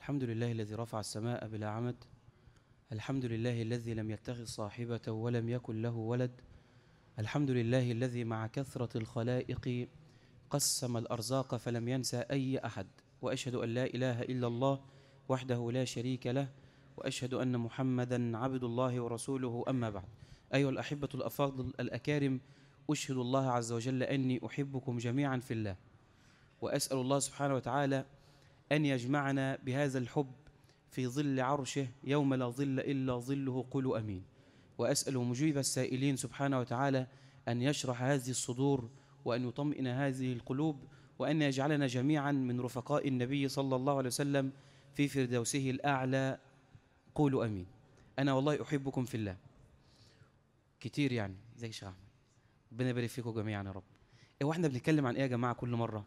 الحمد لله الذي رفع السماء بلا عمد. الحمد لله الذي لم يتخذ صاحبة ولم يكن له ولد. الحمد لله الذي مع كثرة الخلائق قسم الأرزاق فلم ينسى أي أحد. وأشهد أن لا إله إلا الله وحده لا شريك له، وأشهد أن محمدا عبد الله ورسوله. أما بعد، أيها الأحبة الأفاضل الأكارم، أشهد الله عز وجل أني أحبكم جميعا في الله، وأسأل الله سبحانه وتعالى أن يجمعنا بهذا الحب في ظل عرشه يوم لا ظل إلا ظله. قولوا أمين. وأسأل مجيب السائلين سبحانه وتعالى أن يشرح هذه الصدور وأن يطمئن هذه القلوب، وأن يجعلنا جميعا من رفقاء النبي صلى الله عليه وسلم في فردوسه الأعلى. قولوا أمين. أنا والله أحبكم في الله كتير، يعني زي شيخ أحمد، ربنا يبارك فيكم جميعا يا رب. واحنا بنتكلم عن إيه يا جماعة كل مرة؟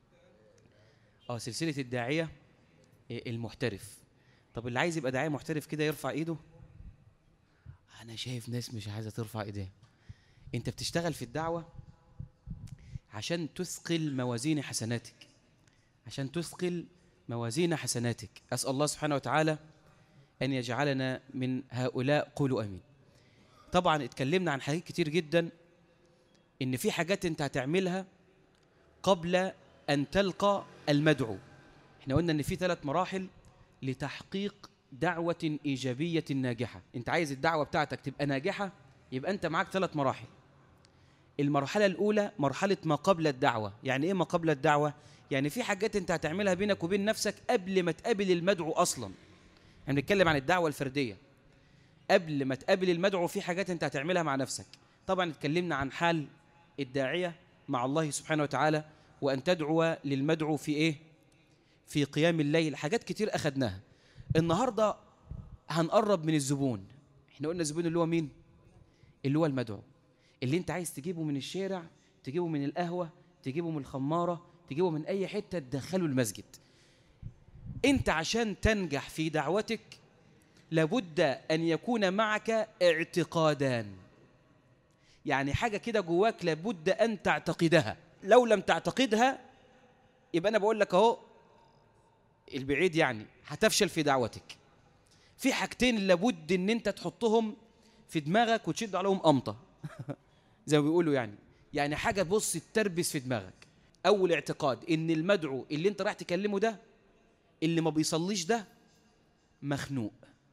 سلسلة الداعية المحترف. طب اللي عايز يبقى داعية محترف كده يرفع ايده. انا شايف ناس مش عايزة ترفع ايديها. انت بتشتغل في الدعوة عشان تثقل موازين حسناتك، عشان تثقل موازين حسناتك. أسأل الله سبحانه وتعالى أن يجعلنا من هؤلاء. قولوا أمين. طبعا اتكلمنا عن حاجات كتير جدا، إن في حاجات أنت هتعملها قبل أن تلقى المدعو. احنا قلنا إن في 3 مراحل لتحقيق دعوة إيجابية ناجحة. أنت عايز الدعوة بتاعتك تبقى ناجحة، يبقى أنت معاك 3 مراحل. المرحلة الأولى مرحلة ما قبل الدعوة. يعني إيه ما قبل الدعوة؟ يعني في حاجات أنت هتعملها بينك وبين نفسك قبل ما تقابل المدعو أصلا. احنا بنتكلم عن الدعوة الفردية. قبل ما تقابل المدعو في حاجات أنت هتعملها مع نفسك. طبعا اتكلمنا عن حال الداعية مع الله سبحانه وتعالى، وأن تدعو للمدعو في إيه؟ في قيام الليل. حاجات كتير أخدناها. النهاردة هنقرب من الزبون. احنا قلنا الزبون اللي هو مين؟ اللي هو المدعو، اللي انت عايز تجيبه من الشارع، تجيبه من القهوة، تجيبه من الخمارة، تجيبه من أي حتة، تدخله المسجد. انت عشان تنجح في دعوتك لابد أن يكون معك اعتقادان. يعني حاجة كده جواك لابد أن تعتقدها. لو لم تعتقدها يبقى أنا بقول لك أهو البعيد، يعني هتفشل في دعوتك. في حاجتين لابد أن انت تحطهم في دماغك وتشد عليهم قمطة زي ما بيقولوا، يعني حاجة بص تتربس في دماغك. أول اعتقاد إن المدعو اللي انت راح تكلمه ده، اللي ما بيصليش ده، مخنوق.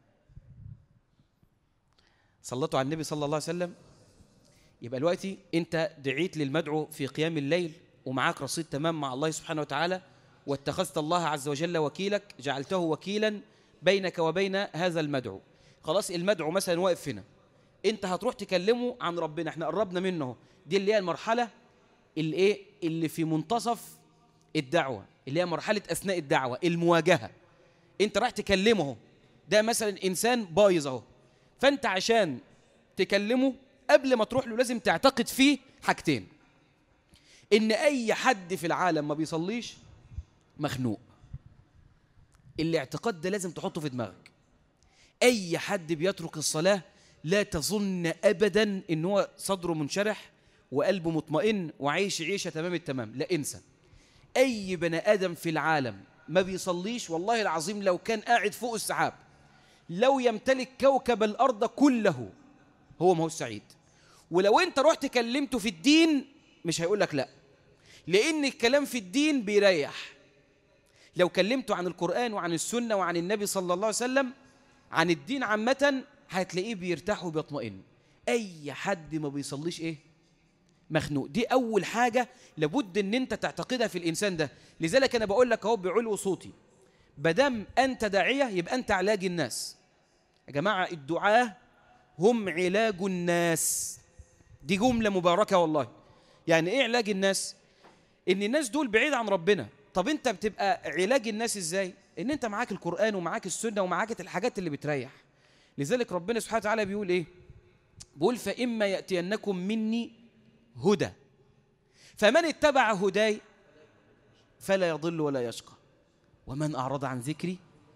صلتوا على النبي صلى الله عليه وسلم. يبقى دلوقتي انت دعيت للمدعو في قيام الليل ومعاك رصيد تمام مع الله سبحانه وتعالى، واتخذت الله عز وجل وكيلك، جعلته وكيلا بينك وبين هذا المدعو. خلاص المدعو مثلا واقف هنا، انت هتروح تكلمه عن ربنا. احنا قربنا منه. دي اللي هي المرحلة اللي في منتصف الدعوة، اللي هي مرحلة أثناء الدعوة، المواجهة. انت راح تكلمه، ده مثلا إنسان بايظ اهو. فانت عشان تكلمه قبل ما تروح له لازم تعتقد فيه حاجتين: ان اي حد في العالم ما بيصليش مخنوق. الاعتقاد ده لازم تحطه في دماغك. اي حد بيترك الصلاة لا تظن ابدا ان هو صدره منشرح وقلبه مطمئن وعايش عيشة تمام التمام. لا، انسى. اي بني ادم في العالم ما بيصليش، والله العظيم لو كان قاعد فوق السحاب، لو يمتلك كوكب الارض كله، هو ما هو سعيد. ولو انت رحت كلمته في الدين مش هيقول لك لا، لان الكلام في الدين بيريح. لو كلمته عن القرآن وعن السنة وعن النبي صلى الله عليه وسلم، عن الدين عامة، هتلاقيه بيرتاح وبيطمئن. اي حد ما بيصليش مخنوق. دي اول حاجة لابد ان انت تعتقدها في الانسان ده. لذلك انا بقول لك اهو بعلو صوتي، بدم انت داعية يبقى انت علاج الناس. يا جماعة الدعاة هم علاج الناس. دي جملة مباركة والله. يعني ايه علاج الناس؟ ان الناس دول بعيد عن ربنا. طب انت بتبقى علاج الناس ازاي؟ ان انت معاك القرآن ومعاك السنة ومعاك الحاجات اللي بتريح. لذلك ربنا سبحانه وتعالى بيقول ايه؟ بيقول فإما يأتينكم مني هدى فمن اتبع هداي فلا يضل ولا يشقى ومن أعرض عن ذكري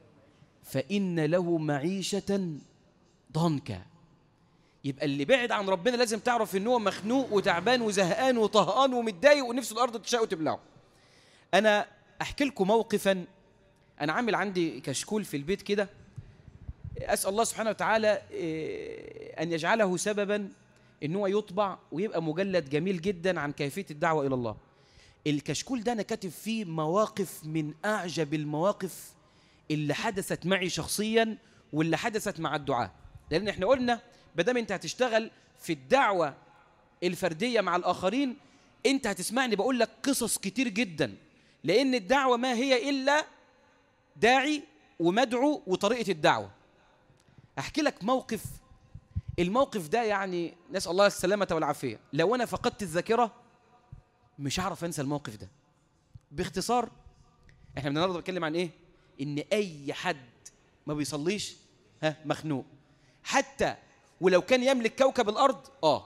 فإن له معيشة ضنكا. يبقى اللي بعد عن ربنا لازم تعرف ان هو مخنوق وتعبان وزهقان وطهقان ومتضايق ونفسه الارض تشاء وتبلعه. انا احكي لكم موقفا انا عامل عندي كشكول في البيت كده، اسال الله سبحانه وتعالى ان يجعله سببا ان هو يطبع ويبقى مجلد جميل جدا عن كيفيه الدعوه الى الله. الكشكول ده انا كاتب فيه مواقف من اعجب المواقف اللي حدثت معي شخصيا واللي حدثت مع الدعاء. لان احنا قلنا بدام انت هتشتغل في الدعوه الفرديه مع الاخرين، انت هتسمعني بقول لك قصص كتير جدا، لان الدعوه ما هي الا داعي ومدعو وطريقه الدعوه. احكي لك موقف، الموقف ده يعني نسال الله السلامه والعافيه، لو انا فقدت الذاكره مش هعرف انسى الموقف ده. باختصار احنا النهارده بنتكلم عن ايه؟ ان اي حد ما بيصليش مخنوق، حتى ولو كان يملك كوكب الارض،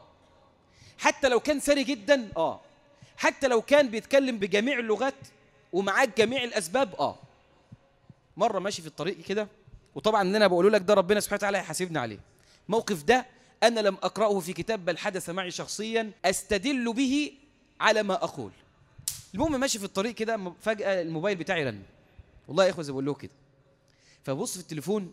حتى لو كان ثري جدا، حتى لو كان بيتكلم بجميع اللغات ومعاك جميع الاسباب. مره ماشي في الطريق كده، وطبعا اللي انا بقوله لك ده ربنا سبحانه وتعالى هيحاسبني عليه. الموقف ده انا لم اقراه في كتاب بل حدث معي شخصيا استدل به على ما اقول. المهم ماشي في الطريق كده، فجاه الموبايل بتاعي رن، والله يا اخوه زي ما بقول له كده. فبص في التليفون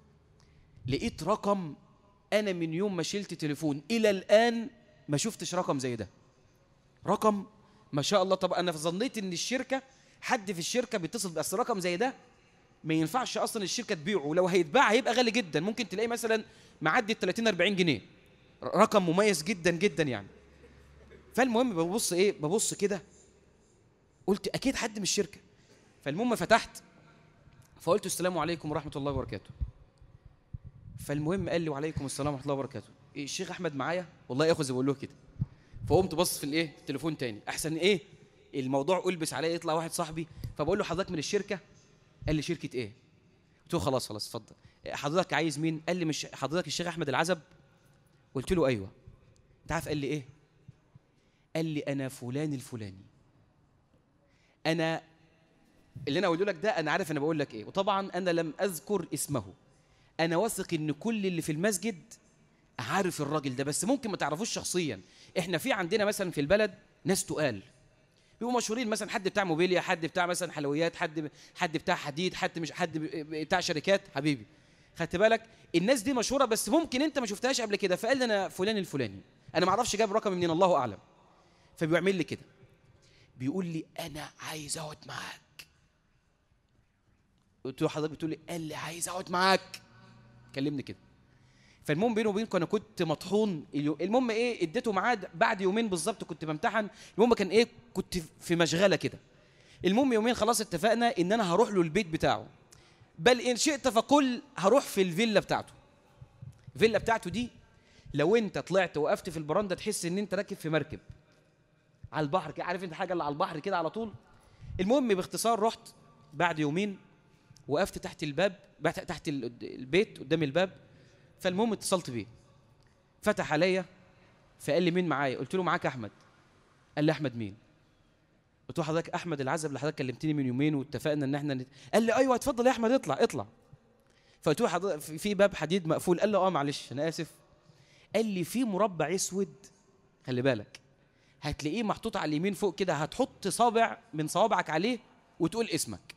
لقيت رقم انا من يوم ما شلت تليفون الى الان ما شفتش رقم زي ده. رقم ما شاء الله. طب انا ظنيت ان الشركه، حد في الشركه بيتصل، بس رقم زي ده ما ينفعش اصلا الشركه تبيعه، ولو هيتباع هيبقى غالي جدا، ممكن تلاقيه مثلا معدي ال 30 40 جنيه. رقم مميز جدا جدا يعني. فالمهم ببص كده، قلت اكيد حد من الشركه. فالمهم فتحت، فقلت السلام عليكم ورحمه الله وبركاته. فالمهم قال لي وعليكم السلام ورحمه الله وبركاته. الشيخ احمد معايا؟ والله يا اخو زي ما بقول له كده. فقمت بص في التليفون تاني، احسن الموضوع ألبس عليا يطلع واحد صاحبي. فبقول له حضرتك من الشركه؟ قال لي شركه ايه؟ قلت له خلاص اتفضل. حضرتك عايز مين؟ قال لي مش حضرتك الشيخ احمد العزب؟ قلت له ايوه. انت عارف قال لي ايه؟ قال لي انا فلان الفلاني. انا اللي انا اقوله لك ده انا عارف انا بقول لك ايه، وطبعا انا لم اذكر اسمه. انا واثق ان كل اللي في المسجد عارف الراجل ده، بس ممكن ما تعرفوش شخصيا. احنا في عندنا مثلا في البلد ناس تقال بيبقوا مشهورين، مثلا حد بتاع موبيليا، حد بتاع مثلا حلويات، حد بتاع حديد، حد مش حد بتاع شركات. حبيبي خدت بالك؟ الناس دي مشهوره بس ممكن انت ما شفتهاش قبل كده. فقال لي انا فلان الفلاني، انا ما اعرفش جاب رقم منين، الله اعلم. فبيعمل لي كده، بيقول لي انا عايز اقعد معاك. قلت له حضرتك بتقول لي؟ قال لي عايز اقعد معاك، كلمني كده. فالمهم بينه وبينكم انا كنت مطحون. المهم اديته ميعاد بعد يومين بالظبط كنت بمتحن. المهم كان كنت في مشغله كده. المهم يومين خلاص اتفقنا ان انا هروح له البيت بتاعه، بل ان شئت فقل هروح في الفيلا بتاعته. الفيلا بتاعته دي لو انت طلعت وقفت في البرندة تحس ان انت راكب في مركب على البحر كده، عارف انت حاجه اللي على البحر كده على طول. المهم باختصار رحت بعد يومين، وقفت تحت الباب، تحت البيت قدام الباب. فالمهم اتصلت بيه، فتح عليا فقال لي مين معايا؟ قلت له معاك احمد. قال لي احمد مين؟ قلت له حضرتك احمد العزب اللي حضرتك كلمتني من يومين واتفقنا ان احنا قال لي ايوه اتفضل يا احمد اطلع. فقلت له حضرتك في باب حديد مقفول. قال لي معلش انا اسف. قال لي في مربع اسود، خلي بالك هتلاقيه محطوط على اليمين فوق كده، هتحط صابع من صوابعك عليه وتقول اسمك.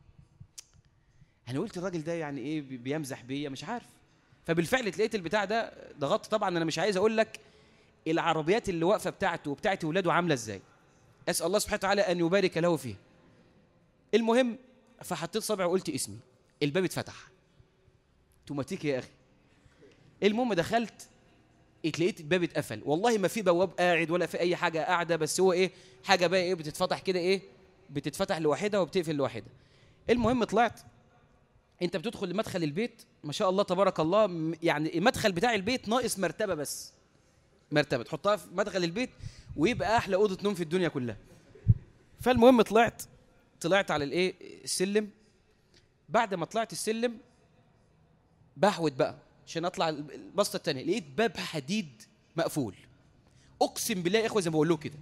انا قلت الراجل ده يعني بيمزح بيا مش عارف. فبالفعل لقيت البتاع ده، ضغطت. طبعا انا مش عايز اقول لك العربيات اللي واقفه بتاعته وبتاعت اولاده عامله ازاي، اسال الله سبحانه وتعالى ان يبارك له فيها. المهم فحطيت صبعي وقلت اسمي، الباب اتفتح. توماتيك يا اخي. المهم دخلت، لقيت الباب اتقفل. والله ما في بواب قاعد ولا في اي حاجه قاعده، بس هو حاجه بقى بتتفتح كده، بتتفتح لوحدها وبتقفل لوحدها. المهم طلعت. انت بتدخل لمدخل البيت ما شاء الله تبارك الله، يعني المدخل بتاع البيت ناقص مرتبه، بس مرتبه تحطها في مدخل البيت ويبقى احلى اوضه نوم في الدنيا كلها. فالمهم طلعت على السلم. بعد ما طلعت السلم بحوت بقى عشان اطلع البسطه الثانيه، لقيت باب حديد مقفول. اقسم بالله يا اخوه زي ما بقول له كده.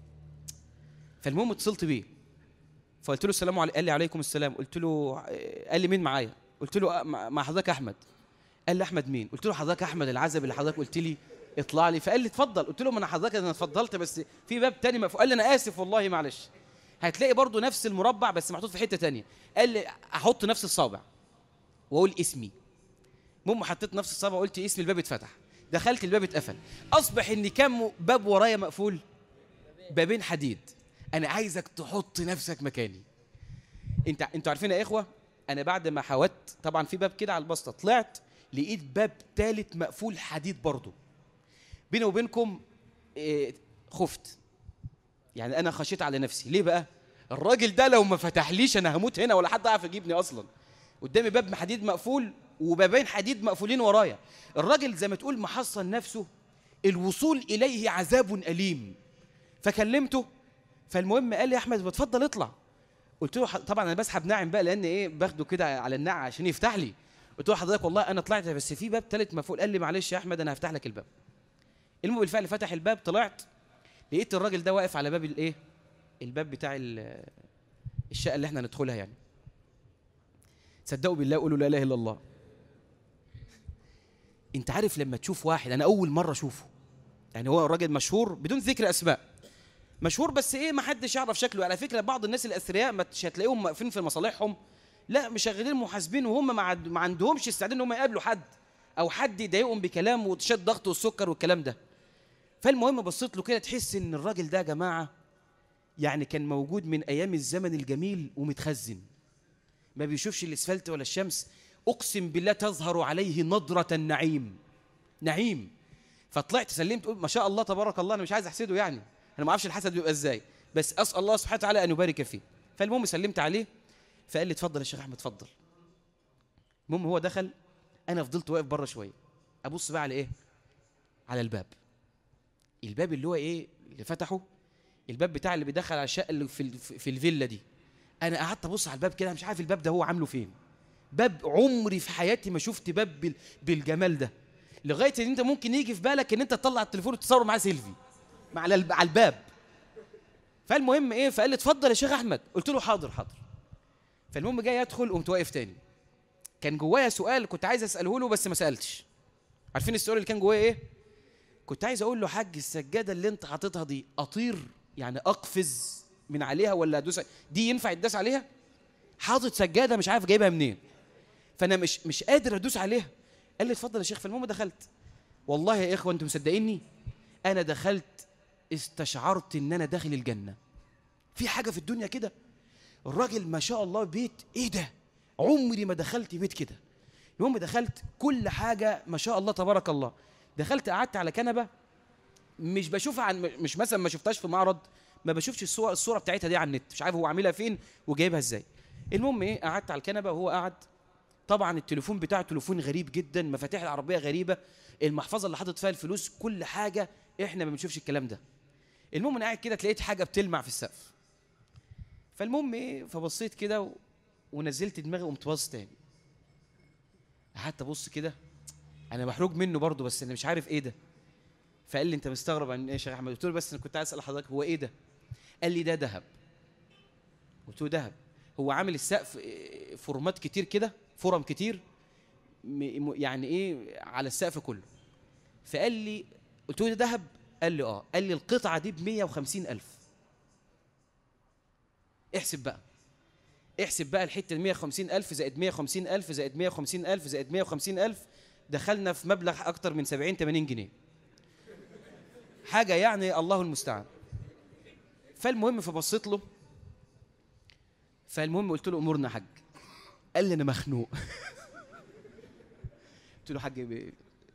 فالمهم اتصلت بيه، فقلت له السلام عليكم. قال لي عليكم السلام. قلت له قال لي مين معايا؟ قلت له مع حضرتك احمد. قال لي احمد مين؟ قلت له حضرتك احمد العزب اللي حضرتك قلت لي اطلع لي. فقال لي اتفضل. قلت له ما انا حضرتك انا اتفضلت بس في باب تاني مقفول. قال لي انا اسف والله معلش. هتلاقي برضو نفس المربع بس محطوط في حته تانية. قال لي احط نفس الصابع واقول اسمي. المهم حطيت نفس الصابع وقلت اسمي، الباب اتفتح. دخلت الباب اتقفل. اصبح ان كم باب ورايا مقفول؟ بابين حديد. انا عايزك تحط نفسك مكاني. انتوا عارفين يا اخوه، انا بعد ما حاولت طبعا في باب كده على البسطه، طلعت لقيت باب ثالث مقفول حديد برضه. بيني وبينكم خفت، يعني انا خشيت على نفسي. ليه بقى؟ الراجل ده لو ما فتحليش انا هموت هنا ولا حد عارف يجيبني اصلا. قدامي باب حديد مقفول وبابين حديد مقفولين ورايا. الراجل زي ما تقول محصن نفسه، الوصول اليه عذاب اليم. فكلمته، فالمهم قال لي يا احمد بتفضل اطلع. قلت له طبعا انا بسحب ناعم بقى، لان ايه باخده كده على الناعم عشان يفتح لي. قلت له حضرتك والله انا طلعت بس في باب ثالث مقفول. قال لي معلش يا احمد انا هفتح لك الباب. المهم بالفعل فتح الباب، طلعت لقيت الراجل ده واقف على باب الايه، الباب بتاع الشقه اللي احنا ندخلها يعني. صدقوا بالله قولوا لا اله الا الله. انت عارف لما تشوف واحد، انا اول مره اشوفه، يعني هو راجل مشهور بدون ذكر اسماء، مشهور بس ايه ما حدش يعرف شكله. على فكره بعض الناس الاثرياء مش هتلاقيهم واقفين في مصالحهم، لا مشغلين محاسبين وهم ما عندهمش استعداد ان هم يقابلوا حد او حد يضايقهم بكلام وتشد ضغط والسكر والكلام ده. فالمهم بصيت له كده، تحس ان الراجل ده يا جماعه يعني كان موجود من ايام الزمن الجميل ومتخزن، ما بيشوفش الاسفلت ولا الشمس. اقسم بالله تظهر عليه نضره النعيم، نعيم. فطلعت سلمت قلت ما شاء الله تبارك الله. انا مش عايز احسده يعني، انا ما اعرفش الحسد بيبقى ازاي، بس اسال الله سبحانه وتعالى ان يبارك فيه. فالمهم سلمت عليه، فقال لي اتفضل يا شيخ احمد اتفضل. المهم هو دخل، انا فضلت واقف بره شويه ابص بقى على ايه، على الباب. الباب اللي هو ايه اللي فتحه، الباب بتاع اللي بيدخل على الشقه اللي في الفيلا دي. انا قعدت ابص على الباب كده، مش عارف الباب ده هو عامله فين. باب عمري في حياتي ما شفت باب بالجمال ده، لغايه ان انت ممكن يجي في بالك ان انت تطلع التليفون وتصور معاه سيلفي على الباب. فالمهم ايه، فقال لي اتفضل يا شيخ احمد. قلت له حاضر حاضر. فالمهم جاي ادخل، قمت واقف تاني. كان جوايا سؤال كنت عايز اساله له بس ما سالتش. عارفين السؤال اللي كان جوايا ايه؟ كنت عايز اقول له حاج السجاده اللي انت حاططها دي اطير يعني اقفز من عليها ولا ادوس دي ينفع يداس عليها؟ حاطط سجاده مش عارف جايبها منين، فانا مش قادر ادوس عليها. قال لي اتفضل يا شيخ. فالمهم دخلت. والله يا اخوه انتم مصدقيني، انا دخلت استشعرت ان انا داخل الجنه. في حاجه في الدنيا كده، الراجل ما شاء الله بيت ايه ده، عمري ما دخلت بيت كده. المهم دخلت كل حاجه ما شاء الله تبارك الله. دخلت قعدت على كنبه مش بشوفها مش مثلا ما شفتهاش في معرض، ما بشوفش الصوره بتاعتها دي على النت، مش عارف هو عاملها فين وجايبها ازاي. المهم ايه، قعدت على الكنبه وهو قعد. طبعا التليفون بتاعه تليفون غريب جدا، مفاتيح العربيه غريبه، المحفظه اللي حاطط فيها الفلوس، كل حاجه احنا ما بنشوفش الكلام ده. المهم انا قاعد كده لقيت حاجه بتلمع في السقف. فالمهم ايه، فبصيت كده ونزلت دماغي وقمت باصص تاني. قعدت ابص كده، انا محروق منه برضه بس انا مش عارف ايه ده. فقال لي انت مستغرب عن ايه يا شيخ احمد؟ قلت له بس انا كنت عايز اسال حضرتك هو ايه ده؟ قال لي ده ذهب. قلت له ذهب؟ هو عامل السقف فورمات كتير كده، فرم كتير يعني ايه على السقف كله. فقال لي، قلت له ده ذهب؟ قال لي اه. قال لي القطعه دي ب150,000. احسب بقى، احسب بقى الحته 150,000 زائد 150,000 زائد 150,000 زائد 150,000، دخلنا في مبلغ اكتر من 70-80 جنيه، حاجه يعني الله المستعان. فالمهم فبصيت له، فالمهم قلت له امورنا حاج. قال لي انا مخنوق. قلت له حاج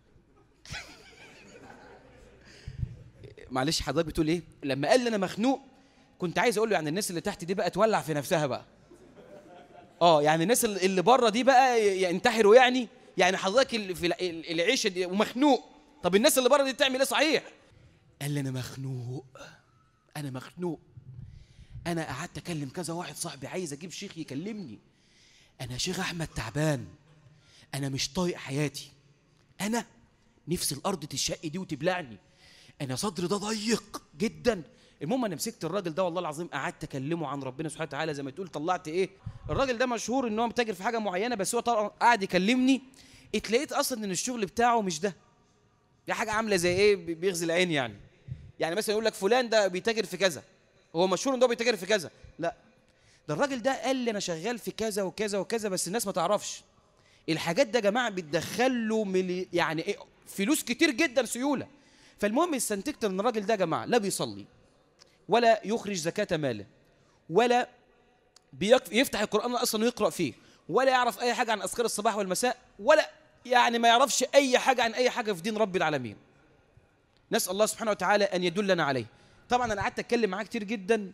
معلش حضرتك بتقول ايه؟ لما قال لي انا مخنوق كنت عايز اقول له يعني الناس اللي تحت دي بقى تولع في نفسها بقى، يعني الناس اللي بره دي بقى ينتحروا يعني حضرتك اللي في العيشه دي ومخنوق، طب الناس اللي بره دي تعمل ايه صحيح؟ قال لي انا مخنوق، انا مخنوق. انا قعدت اكلم كذا واحد صاحبي عايز اجيب شيخ يكلمني، انا شيخ احمد تعبان، انا مش طايق حياتي، انا نفسي الارض تشق دي وتبلعني، انا صدري ده ضيق جدا. المهم انا مسكت الراجل ده والله العظيم قعدت اكلمه عن ربنا سبحانه وتعالى زي ما تقول. طلعت ايه، الراجل ده مشهور ان هو متاجر في حاجه معينه، بس هو طبعا قاعد يكلمني اتلاقيت اصلا ان الشغل بتاعه مش ده، دي حاجه عامله زي ايه، بيغزي العين يعني مثلا يقول لك فلان ده بيتاجر في كذا، هو مشهور ان هو بيتاجر في كذا. لا، ده الراجل ده قال لي انا شغال في كذا وكذا وكذا، بس الناس ما تعرفش. الحاجات ده يا جماعه بتدخل له يعني ايه فلوس كتير جدا سيوله. فالمهم استنتجت ان الراجل ده يا جماعه لا بيصلي ولا يخرج زكاه ماله ولا يفتح القران اصلا ويقرا فيه، ولا يعرف اي حاجه عن اذكار الصباح والمساء، ولا يعني ما يعرفش اي حاجه عن اي حاجه في دين رب العالمين. نسال الله سبحانه وتعالى ان يدلنا عليه. طبعا انا قعدت اتكلم معاه كتير جدا،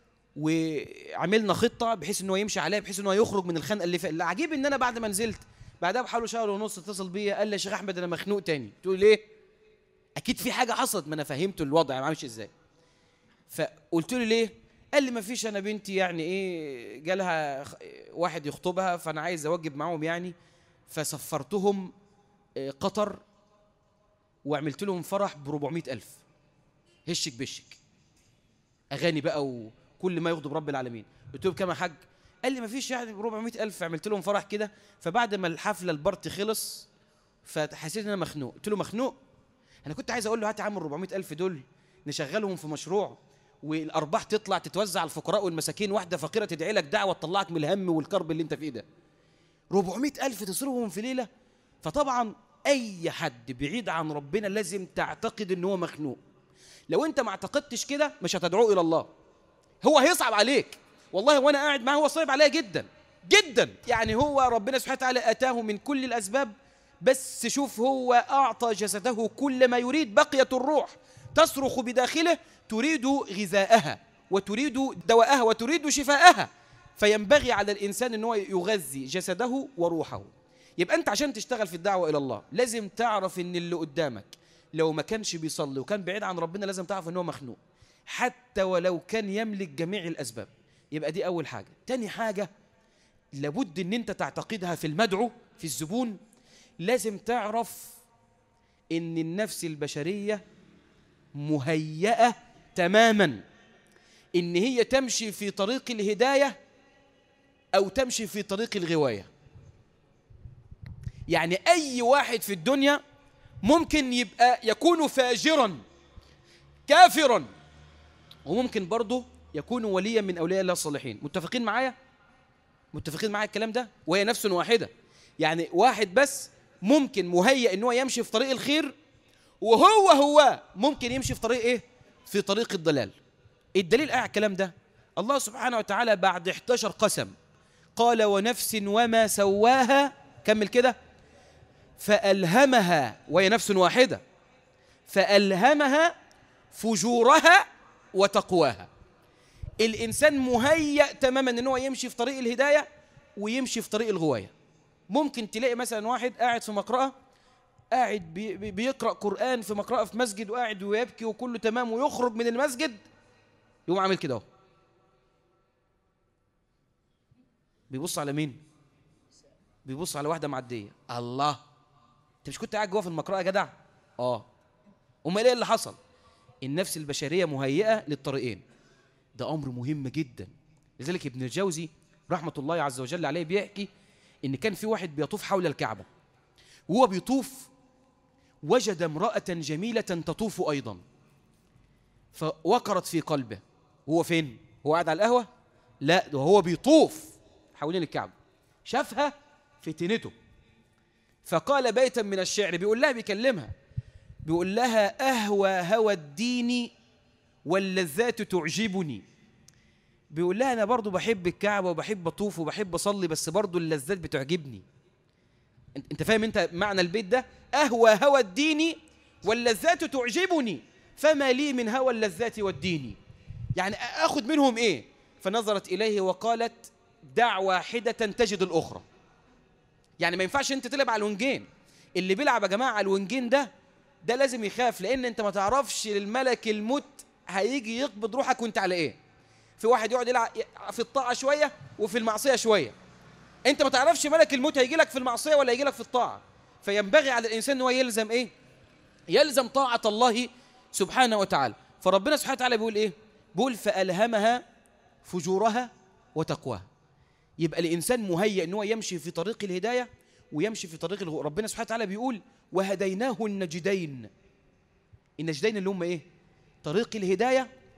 وعملنا خطه بحيث ان هو يمشي عليها، بحيث ان هو يخرج من الخنقه اللي فيها. العجيب ان انا بعد ما نزلت بعدها بحوالي شهر ونص اتصل بيا قال لي يا شيخ احمد انا مخنوق تاني. تقول ليه؟ اكيد في حاجه حصلت، ما انا فهمت الوضع ماشي ازاي. فقلت له ليه؟ قال لي ما فيش، انا بنتي يعني ايه جالها واحد يخطبها فانا عايز اوجب معاهم يعني، فسفرتهم قطر وعملت لهم فرح ب400,000 هشك بشك، اغاني بقى وكل ما يغضب رب العالمين. قلت له بكام يا حاج؟ قال لي ما فيش يعني ب400,000. عملت لهم فرح كده، فبعد ما الحفله البارتي خلص فحسيت ان انا مخنوق. قلت له مخنوق؟ انا كنت عايز اقول له هات يا عم ال400,000 دول نشغلهم في مشروع والارباح تطلع تتوزع على الفقراء والمساكين، واحده فقيره تدعي لك دعوه تطلعك من الهم والكرب اللي انت فيه ده. 400,000 تصرفهم في ليله؟ فطبعا اي حد بعيد عن ربنا لازم تعتقد ان هو مخنوق. لو انت ما اعتقدتش كده مش هتدعوه الى الله، هو هيصعب عليك والله. وانا قاعد معاه هو صعب عليا جدا جدا. يعني هو ربنا سبحانه وتعالى اتاه من كل الاسباب، بس شوف هو اعطى جسده كل ما يريد، بقيت الروح تصرخ بداخله تريد غذاءها وتريد دواءها وتريد شفاءها. فينبغي على الانسان ان هو يغذي جسده وروحه. يبقى انت عشان تشتغل في الدعوه الى الله لازم تعرف ان اللي قدامك لو ما كانش بيصلي وكان بعيد عن ربنا لازم تعرف ان هو مخنوق، حتى ولو كان يملك جميع الاسباب. يبقى دي اول حاجه. تاني حاجه لابد ان انت تعتقدها في المدعو في الزبون، لازم تعرف ان النفس البشريه مهيئه تماما ان هي تمشي في طريق الهدايه او تمشي في طريق الغوايه. يعني اي واحد في الدنيا ممكن يكون فاجرا كافرا، وممكن برضه يكون وليا من اولياء الله الصالحين. متفقين معايا؟ متفقين معايا الكلام ده؟ وهي نفس واحده. يعني واحد بس ممكن مهيئ ان هو يمشي في طريق الخير، وهو ممكن يمشي في طريق ايه؟ في طريق الضلال. الدليل على الكلام ده الله سبحانه وتعالى بعد 11 قسم قال ونفس وما سواها، كمل كده، فألهمها، وهي نفس واحدة، فألهمها فجورها وتقواها. الإنسان مهيأ تماما ان هو يمشي في طريق الهداية ويمشي في طريق الغواية. ممكن تلاقي مثلا واحد قاعد في مقرأة، قاعد بيقرأ قرآن في مقرأة في مسجد وقاعد ويبكي وكله تمام، ويخرج من المسجد يقوم عامل كده اهو. بيبص على مين؟ بيبص على واحدة معدية. الله، انت مش كنت قاعد جوه في المقرأة يا جدع؟ امال ايه اللي حصل؟ النفس البشرية مهيئة للطريقين. ده أمر مهم جدا. لذلك ابن الجوزي رحمة الله عز وجل عليه بيحكي إن كان في واحد بيطوف حول الكعبة، وهو بيطوف وجد امرأة جميلة تطوف أيضا، فوقرت في قلبه. هو فين؟ هو قاعد على القهوة؟ لا، ده هو بيطوف حوالين الكعبة، شافها فتنته، فقال بيتا من الشعر، بيقول لها، بيكلمها، بيقول لها أهوى هوى الدين واللذات تعجبني. بيقول لها أنا برضو بحب الكعبة وبحب أطوف وبحب أصلي، بس برضو اللذات بتعجبني. أنت فاهم أنت معنى البيت ده؟ أهوى هوى الدين واللذات تعجبني فما لي من هوى اللذات والدين. يعني أخذ منهم إيه؟ فنظرت إليه وقالت دع واحدة تجد الأخرى. يعني ما ينفعش أنت تلعب على الونجين. اللي بيلعب يا جماعة على الونجين ده لازم يخاف، لأن أنت ما تعرفش الملك الموت هيجي يقبض روحك وأنت على إيه. في واحد يقعد يلعب في الطاعة شوية وفي المعصية شوية. أنت ما تعرفش ملك الموت هيجي لك في المعصية ولا هيجي لك في الطاعة. فينبغي على الإنسان أنه يلزم إيه؟ يلزم طاعة الله سبحانه وتعالى. فربنا سبحانه وتعالى بيقول إيه؟ بيقول فألهمها فجورها وتقواها. يبقى الإنسان مهيئ أنه يمشي في طريق الهداية ويمشي في طريق ربنا سبحانه وتعالى بيقول وهديناه النجدين. النجدين اللي هم إيه؟ طريق الهداية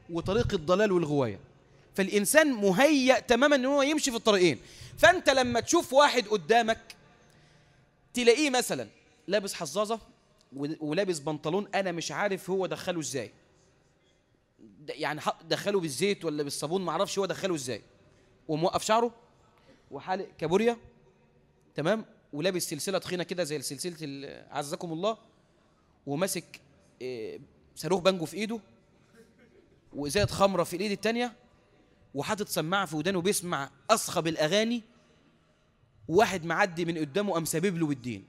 وطريق الضلال والغواية. فالإنسان مهيأ تماما إن هو يمشي في الطريقين. فأنت لما تشوف واحد قدامك تلاقيه مثلا لابس حظاظة ولابس بنطلون أنا مش عارف هو دخله إزاي، يعني دخله بالزيت ولا بالصابون، معرفش هو دخله إزاي، وموقف شعره وحالق كابوريا تمام، ولابس سلسلة تخينة كده زي سلسلة عزكم الله، وماسك صاروخ بانجو في إيده وإزازة خمرة في الإيد التانية، وحاطط سماعة في ودانه بيسمع أصخب الأغاني، وواحد معدي من قدامه قام سابب له بالدين.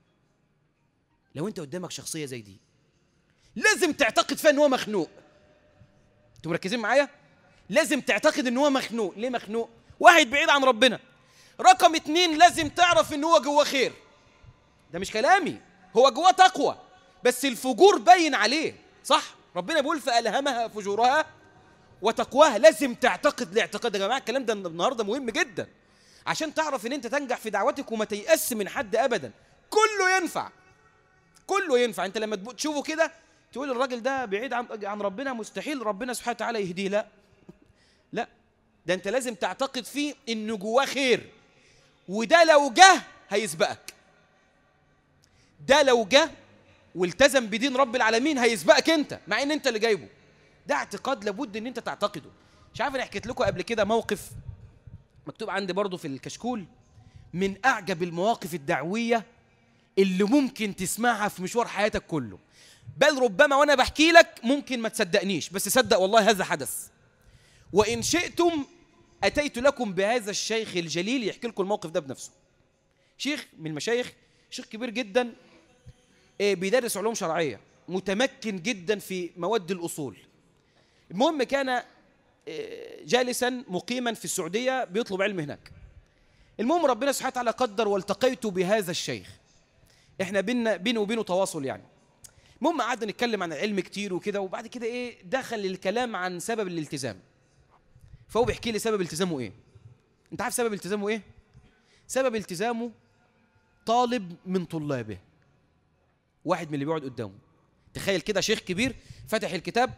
لو أنت قدامك شخصية زي دي لازم تعتقد فيها إن هو مخنوق. أنتوا مركزين معايا؟ لازم تعتقد إن هو مخنوق. ليه مخنوق؟ واحد بعيد عن ربنا. رقم 2 لازم تعرف إن هو جواه خير. ده مش كلامي، هو جواه تقوى بس الفجور باين عليه، صح؟ ربنا بيقول فألهمها فجورها وتقواها. لازم تعتقد الاعتقاد. يا جماعه الكلام ده النهارده مهم جدا عشان تعرف ان انت تنجح في دعوتك وما تيأس من حد ابدا. كله ينفع، كله ينفع. انت لما تشوفه كده تقول الراجل ده بعيد عن ربنا، مستحيل ربنا سبحانه وتعالى يهديه. لا لا، ده انت لازم تعتقد فيه انه جواه خير، وده لو جه هيسبقك. ده لو جه والتزم بدين رب العالمين هيسبقك انت، مع ان انت اللي جايبه. ده اعتقاد لابد ان انت تعتقده. مش عارف انا حكيت لكم قبل كده موقف مكتوب عندي برضو في الكشكول من اعجب المواقف الدعويه اللي ممكن تسمعها في مشوار حياتك كله، بل ربما وانا بحكي لك ممكن ما تصدقنيش، بس صدق والله هذا حدث. وان شئتم اتيت لكم بهذا الشيخ الجليل يحكي لكم الموقف ده بنفسه. شيخ من المشايخ، شيخ كبير جدا بيدرس علوم شرعيه، متمكن جدا في مواد الاصول. المهم كان جالسا مقيما في السعودية بيطلب علم هناك. المهم ربنا سبحانه وتعالى قدر والتقيت بهذا الشيخ، احنا بينه وبينه تواصل يعني. المهم قعدنا نتكلم عن العلم كتير وكده، وبعد كده دخل الكلام عن سبب الالتزام. فهو بيحكي لي سبب التزامه ايه. انت عارف سبب التزامه ايه؟ سبب التزامه طالب من طلابه، واحد من اللي بيقعد قدامه. تخيل كده شيخ كبير فتح الكتاب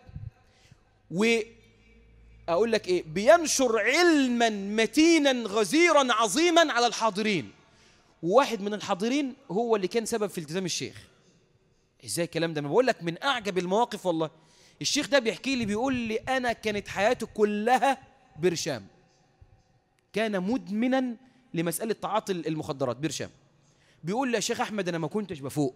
وأقول لك بينشر علما متينا غزيرا عظيما على الحاضرين، وواحد من الحاضرين هو اللي كان سبب في التزام الشيخ. ازاي الكلام ده؟ ما بقول لك من اعجب المواقف والله. الشيخ ده بيحكي لي بيقول لي انا كانت حياته كلها برشام، كان مدمنا لمسألة تعاطي المخدرات برشام. بيقول لي يا شيخ احمد انا ما كنتش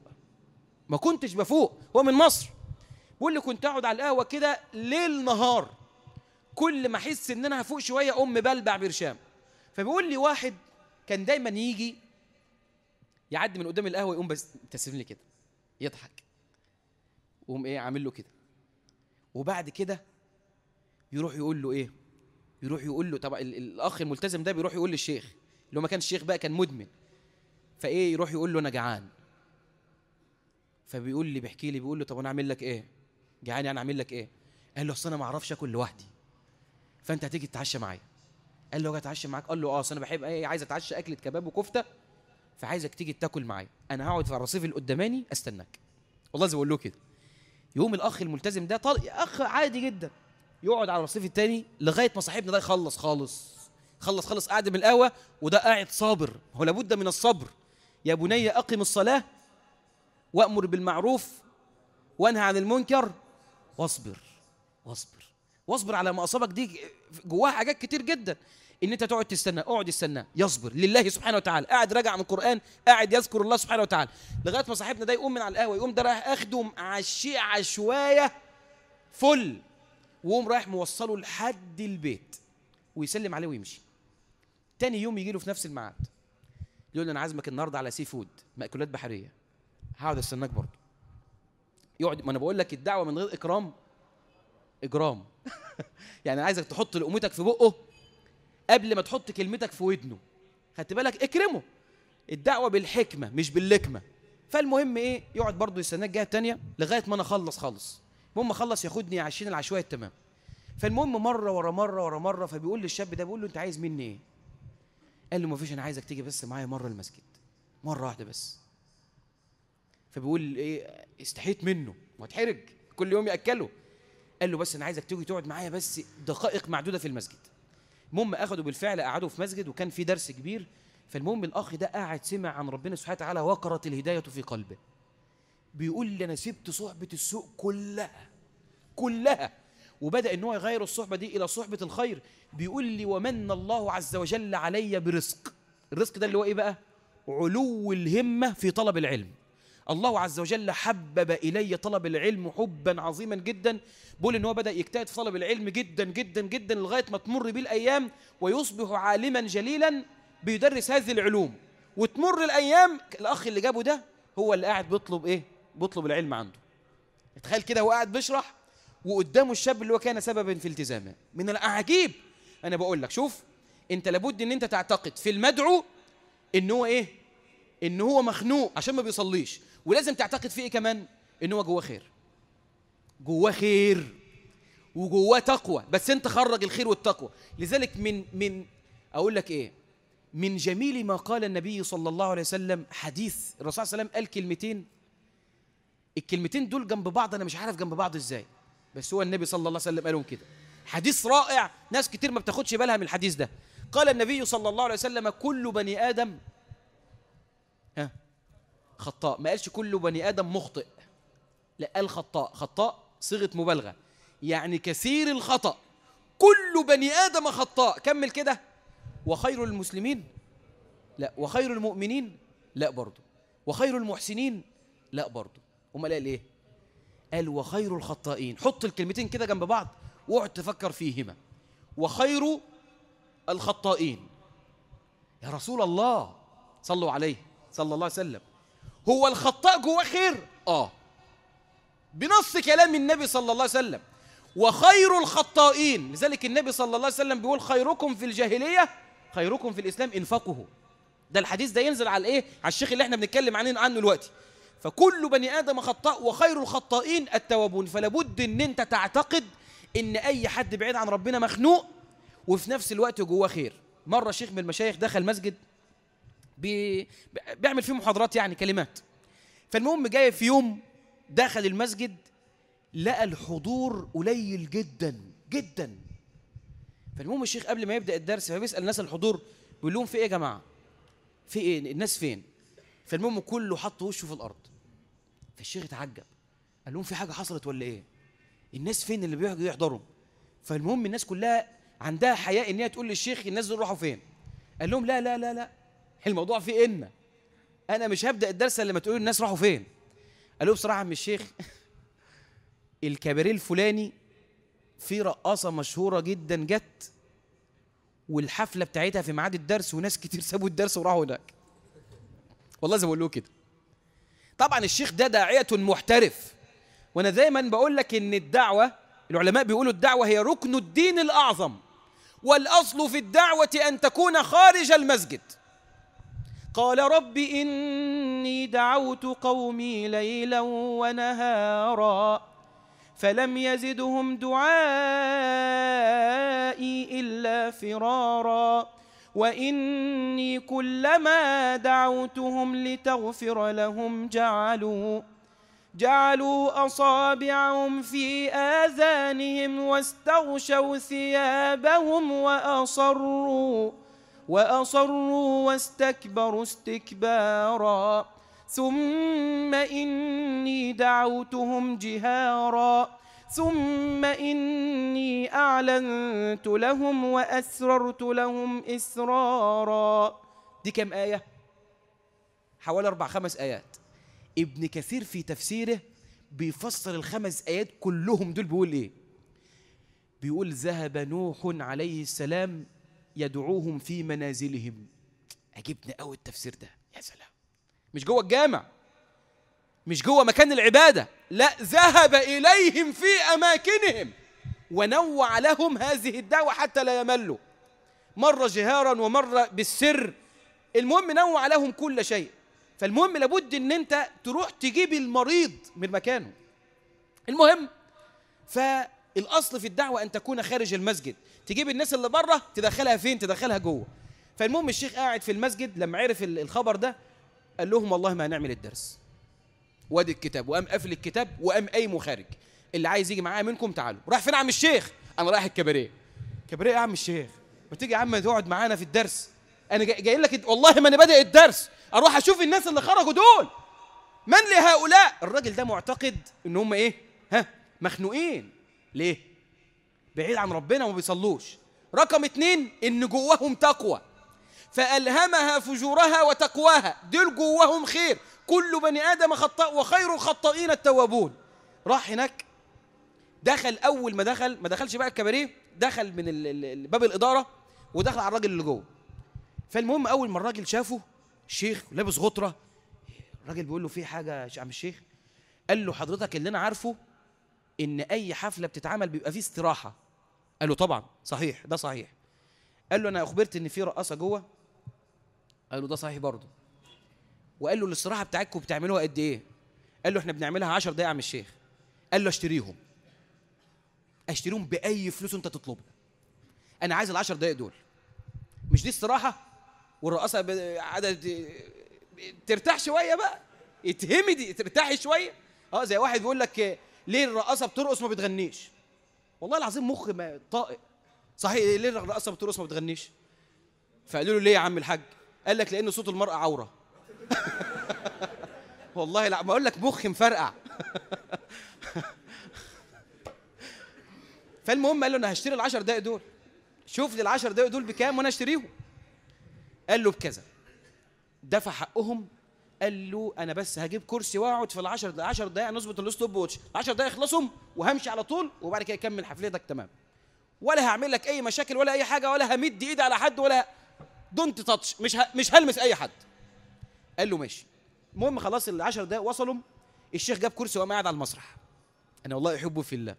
بفوق. هو من مصر. بيقول لي كنت اقعد على القهوه كده ليل نهار، كل ما احس ان انا هفوق شويه بلبع برشام. فبيقول لي واحد كان دايما يجي يعدي من قدام القهوه يقوم بس يبتسم لي كده يضحك، وقوم عامل له كده، وبعد كده يروح يقول له طبعا الاخ الملتزم ده بيروح يقول للشيخ اللي هو ما كانش الشيخ بقى، كان مدمن، يروح يقول له انا جعان. فبيقول لي بيحكي لي بيقول له طب انا اعمل لك ايه؟ جعان يعني اعمل لك ايه؟ قال له اصل انا ما اعرفش اكل لوحدي، فانت هتيجي تتعشى معايا. قال له اجي اتعشى معاك؟ قال له اصل انا بحب عايز اتعشى اكله كباب وكفته، فعايزك تيجي تاكل معايا، انا هقعد في الرصيف القداماني استناك. والله زي بقول له كده. يوم الاخ الملتزم ده اخ عادي جدا يقعد على الرصيف الثاني لغايه ما صاحبنا ده يخلص خالص قاعد من القهوه، وده قاعد صابر. هو لابد من الصبر. يا بني اقم الصلاه وامر بالمعروف وانهى عن المنكر واصبر على ما اصابك. دي جواها حاجات كتير جدا، ان انت تقعد تستنى، اقعد استنى، يصبر لله سبحانه وتعالى، قاعد راجع عن القران، قاعد يذكر الله سبحانه وتعالى، لغايه ما صاحبنا ده يقوم من على القهوه، يقوم ده رايح اخده عشيه عشوايه فل، وقوم رايح موصله لحد البيت ويسلم عليه ويمشي. تاني يوم يجي له في نفس الميعاد يقول له انا عازمك النهارده على سي فود، مأكولات بحريه، هقعد استناك برضه. يقعد. ما انا بقول لك الدعوه من غير اكرام اجرام. يعني عايزك تحط لقمتك في بقه قبل ما تحط كلمتك في ودنه. خدت بالك؟ اكرمه. الدعوه بالحكمه مش باللكمه. فالمهم يقعد برضه يستناك الجهه الثانيه لغايه ما انا اخلص خالص. المهم اخلص ياخدني يعشيني العشوائيه التمام. فالمهم مره ورا مره فبيقول للشاب ده، بيقول له انت عايز مني ايه؟ قال له مفيش، انا عايزك تيجي بس معايا مره المسجد، مره واحده بس. فبيقول استحيت منه واتحرج، كل يوم ياكله. قال له بس انا عايزك تيجي تقعد معايا بس دقائق معدوده في المسجد. المهم اخدوا بالفعل، قعدوا في مسجد وكان في درس كبير. فالمهم الاخ ده قاعد سمع عن ربنا سبحانه وتعالى وقرت الهدايه في قلبه. بيقول لي انا سبت صحبه السوء كلها وبدا ان هو يغير الصحبه دي الى صحبه الخير. بيقول لي ومن الله عز وجل علي برزق. الرزق ده اللي هو ايه بقى؟ علو الهمه في طلب العلم. الله عز وجل حبب الي طلب العلم حبا عظيما جدا. بيقول ان هو بدا يجتهد في طلب العلم جدا جدا جدا لغايه ما تمر بيه الايام ويصبح عالما جليلا بيدرس هذه العلوم. وتمر الايام الاخ اللي جابه ده هو اللي قاعد بيطلب ايه؟ بيطلب العلم عنده. تخيل كده هو قاعد بيشرح وقدامه الشاب اللي هو كان سببا في التزامه. من العجيب انا بقول لك شوف، انت لابد ان انت تعتقد في المدعو ان هو ايه؟ ان هو مخنوق عشان ما بيصليش، ولازم تعتقد فيه ايه كمان؟ ان هو جواه خير، جواه خير وجواه تقوى، بس انت خرج الخير والتقوى. لذلك من اقول لك ايه؟ من جميل ما قال النبي صلى الله عليه وسلم حديث الرسول صلى الله عليه وسلم قال كلمتين، الكلمتين دول جنب بعض انا مش عارف جنب بعض ازاي، بس هو النبي صلى الله عليه وسلم قالهم كده. حديث رائع، ناس كتير ما بتاخدش بالها من الحديث ده. قال النبي صلى الله عليه وسلم كل بني آدم خطاء. ما قالش كل بني آدم مخطئ، لا قال خطاء. خطاء صيغة مبالغة، يعني كثير الخطأ. كل بني آدم خطاء. كمل كده. وخير المسلمين لا، وخير المؤمنين لا برضو، وخير المحسنين لا برضو. امال قال ايه؟ قال وخير الخطائين. حط الكلمتين كده جنب بعض واقعد تفكر فيهما. وخير الخطائين. يا رسول الله صلوا عليه صلى الله عليه وسلم، هو الخطاء جواه خير؟ بنص كلام النبي صلى الله عليه وسلم. وخير الخطائين، لذلك النبي صلى الله عليه وسلم بيقول خيركم في الجاهلية خيركم في الإسلام انفقه. ده الحديث ده ينزل على ايه؟ على الشيخ اللي احنا بنتكلم عنه دلوقتي. فكل بني آدم خطاء وخير الخطائين التوابون. فلابد ان انت تعتقد ان اي حد بعيد عن ربنا مخنوق وفي نفس الوقت جواه خير. مرة شيخ من المشايخ دخل مسجد بيعمل فيه محاضرات يعني كلمات. فالمهم جاي في يوم دخل المسجد لقى الحضور قليل جدا جدا. فالمهم الشيخ قبل ما يبدأ الدرس فبيسأل الناس الحضور بيقول لهم في ايه يا جماعة؟ في ايه؟ الناس فين؟ فالمهم كله حط وشه في الارض. فالشيخ اتعجب قال لهم في حاجة حصلت ولا ايه؟ الناس فين اللي بيجوا يحضروا؟ فالمهم الناس كلها عندها حياء ان هي تقول للشيخ الناس دول راحوا فين؟ قال لهم لا لا لا لا، الموضوع فيه ان انا مش هبدأ الدرس الا لما تقولوا الناس راحوا فين. قال له بصراحة يا عم الشيخ الكباريه الفلاني في رقاصة مشهورة جدا جت والحفلة بتاعتها في ميعاد الدرس وناس كتير سابوا الدرس وراحوا هناك. والله زي ما بقول له كده. طبعا الشيخ ده داعية محترف، وانا دايما بقول لك ان الدعوة العلماء بيقولوا الدعوة هي ركن الدين الأعظم، والأصل في الدعوة أن تكون خارج المسجد. قال رب إني دعوت قومي ليلا ونهارا فلم يزدهم دعائي إلا فرارا وإني كلما دعوتهم لتغفر لهم جعلوا أصابعهم في آذانهم واستغشوا ثيابهم وأصروا واستكبروا استكبارا ثم إني دعوتهم جهارا ثم إني أعلنت لهم وأسررت لهم إسرارا. دي كم آية؟ حوالي 4-5 آيات. ابن كثير في تفسيره بيفسر ال5 آيات كلهم دول بيقول إيه؟ بيقول ذهب نوح عليه السلام يدعوهم في منازلهم. عجبني قوي التفسير ده، يا سلام. مش جوه الجامع، مش جوه مكان العبادة، لا، ذهب إليهم في أماكنهم ونوع لهم هذه الدعوة حتى لا يملوا، مرة جهارا ومرة بالسر. المهم نوع لهم كل شيء. فالمهم لابد ان انت تروح تجيب المريض من مكانه. المهم فالأصل في الدعوة أن تكون خارج المسجد. تجيب الناس اللي بره تدخلها فين؟ تدخلها جوه. فالمهم الشيخ قاعد في المسجد لما عرف الخبر ده قال لهم والله ما هنعمل الدرس، وادي الكتاب، وقام قافل الكتاب وقام قايم وخارج. اللي عايز يجي معايا منكم تعالوا. رايح فين يا عم الشيخ؟ انا رايح الكباريه. كباريه يا عم الشيخ؟ ما تيجي يا عم تقعد معانا في الدرس، انا جاي لك والله ما انا بادئ الدرس، اروح اشوف الناس اللي خرجوا دول من لهؤلاء. الراجل ده معتقد ان هم ايه؟ مخنوقين. ليه؟ بعيد عن ربنا وما بيصلوش. رقم 2 ان جواهم تقوى، فألهمها فجورها وتقواها، دول جواهم خير. كل بني آدم خطاء وخير الخطائين التوابون. راح هناك، دخل أول ما دخل، ما دخلش بقى الكباريه، دخل من باب الإدارة ودخل على الراجل اللي جوه. فالمهم أول ما الراجل شافه الشيخ لابس غطرة، الراجل بيقول له في حاجة يا عم الشيخ؟ قال له حضرتك اللي أنا عارفه إن أي حفلة بتتعمل بيبقى فيه استراحة. قال له طبعا صحيح، ده صحيح. قال له أنا أخبرت إن في رقاصة جوه. قال له ده صحيح برضه. وقال له الاستراحة بتاعتكم بتعملوها قد إيه؟ قال له إحنا بنعملها 10 دقايق يا عم الشيخ. قال له اشتريهم بأي فلوس أنت تطلبها، أنا عايز ال10 دقايق دول. مش دي استراحة؟ والرقاصة عدد ترتاح شوية بقى، يتهمدي ترتاحي شوية. زي واحد بيقول لك ليه الرقاصة بترقص ما بتغنيش؟ والله العظيم مخ طائق. صحيح، ليه الرقاصة بترقص ما بتغنيش؟ فقالوا له ليه يا عم الحاج؟ قال لك لأن صوت المرأة عورة. والله لا، بقول لك مخ مفرقع. فالمهم قال له انا هشتري ال10 دقايق دول، شوف لي ال10 دقايق دول بكام وانا اشتريهم. قال له بكذا. دفع حقهم. قال له انا بس هجيب كرسي واقعد في ال10 دقايق نظبط الستوب ووتش، ال10 دقايق يخلصوا وهمشي على طول، وبعد كده اكمل حفلتك تمام، ولا هعمل لك اي مشاكل ولا اي حاجه، ولا همد ايدي على حد، ولا دونت تاتش، مش هلمس اي حد. قال له ماشي. المهم خلاص ال10 دقايق وصلوا، الشيخ جاب كرسي وقام قاعد على المسرح. انا والله احبه في الله،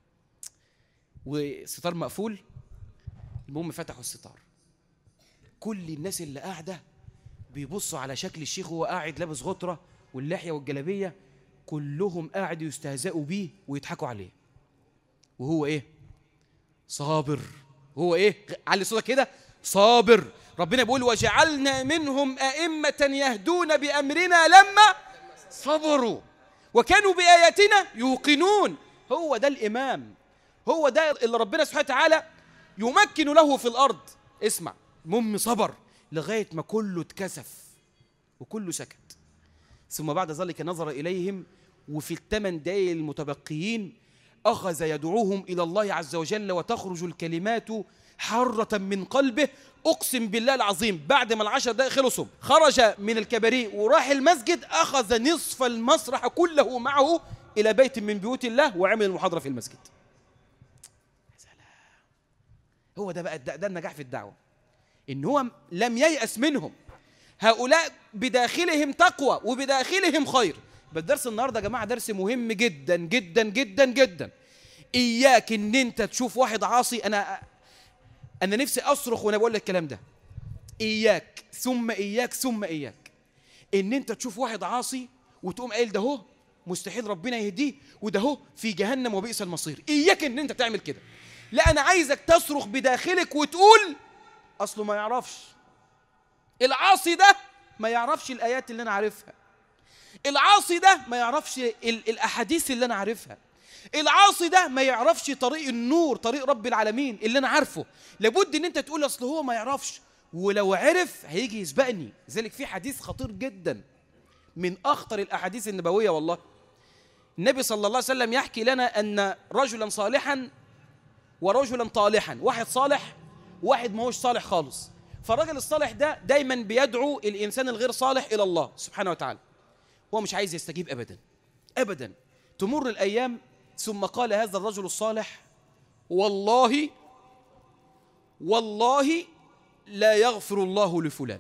والستار مقفول. المهم فتحوا الستار، كل الناس اللي قاعده بيبصوا على شكل الشيخ وهو قاعد لابس غطره واللحيه والجلابيه، كلهم قاعدوا يستهزئوا بيه ويضحكوا عليه، وهو ايه؟ صابر. هو ايه؟ علي صوتك كده، صابر. ربنا بيقول وجعلنا منهم أئمة يهدون بأمرنا لما صبروا وكانوا بآياتنا يوقنون. هو ده الإمام، هو ده اللي ربنا سبحانه وتعالى يمكن له في الأرض. اسمع، المهم صبر لغاية ما كله اتكسف وكله سكت. ثم بعد ذلك نظر إليهم، وفي ال8 دقايق المتبقيين أخذ يدعوهم إلى الله عز وجل، وتخرج الكلمات حرة من قلبه. أقسم بالله العظيم بعد ما ال10 دقايق خلصوا خرج من الكباريه وراح المسجد، أخذ نصف المسرح كله معه إلى بيت من بيوت الله وعمل المحاضرة في المسجد. سلام. هو ده بقى ده النجاح في الدعوة، إن هو لم ييأس منهم. هؤلاء بداخلهم تقوى وبداخلهم خير. بالدرس النهارده يا جماعة درس مهم جدا جدا جدا جدا. إياك إن أنت تشوف واحد عاصي. أنا نفسي أصرخ وأنا بقول لك الكلام ده. إياك ثم إياك ثم إياك إن أنت تشوف واحد عاصي وتقوم قايل ده هو مستحيل ربنا يهديه، وده هو في جهنم وبئس المصير. إياك إن أنت تعمل كده. لا، أنا عايزك تصرخ بداخلك وتقول أصله ما يعرفش. العاصي ده ما يعرفش الآيات اللي أنا عارفها، العاصي ده ما يعرفش الأحاديث اللي أنا عارفها، العاصي ده ما يعرفش طريق النور، طريق رب العالمين اللي أنا عارفه. لابد إن أنت تقول أصل هو ما يعرفش، ولو عرف هيجي يسبقني. لذلك في حديث خطير جدا من أخطر الأحاديث النبوية والله. النبي صلى الله عليه وسلم يحكي لنا أن رجلا صالحا ورجلا طالحا، واحد صالح واحد ما هوش صالح خالص. فالرجل الصالح ده دايما بيدعو الإنسان الغير صالح إلى الله سبحانه وتعالى، هو مش عايز يستجيب أبدا أبدا. تمر الأيام ثم قال هذا الرجل الصالح والله لا يغفر الله لفلان.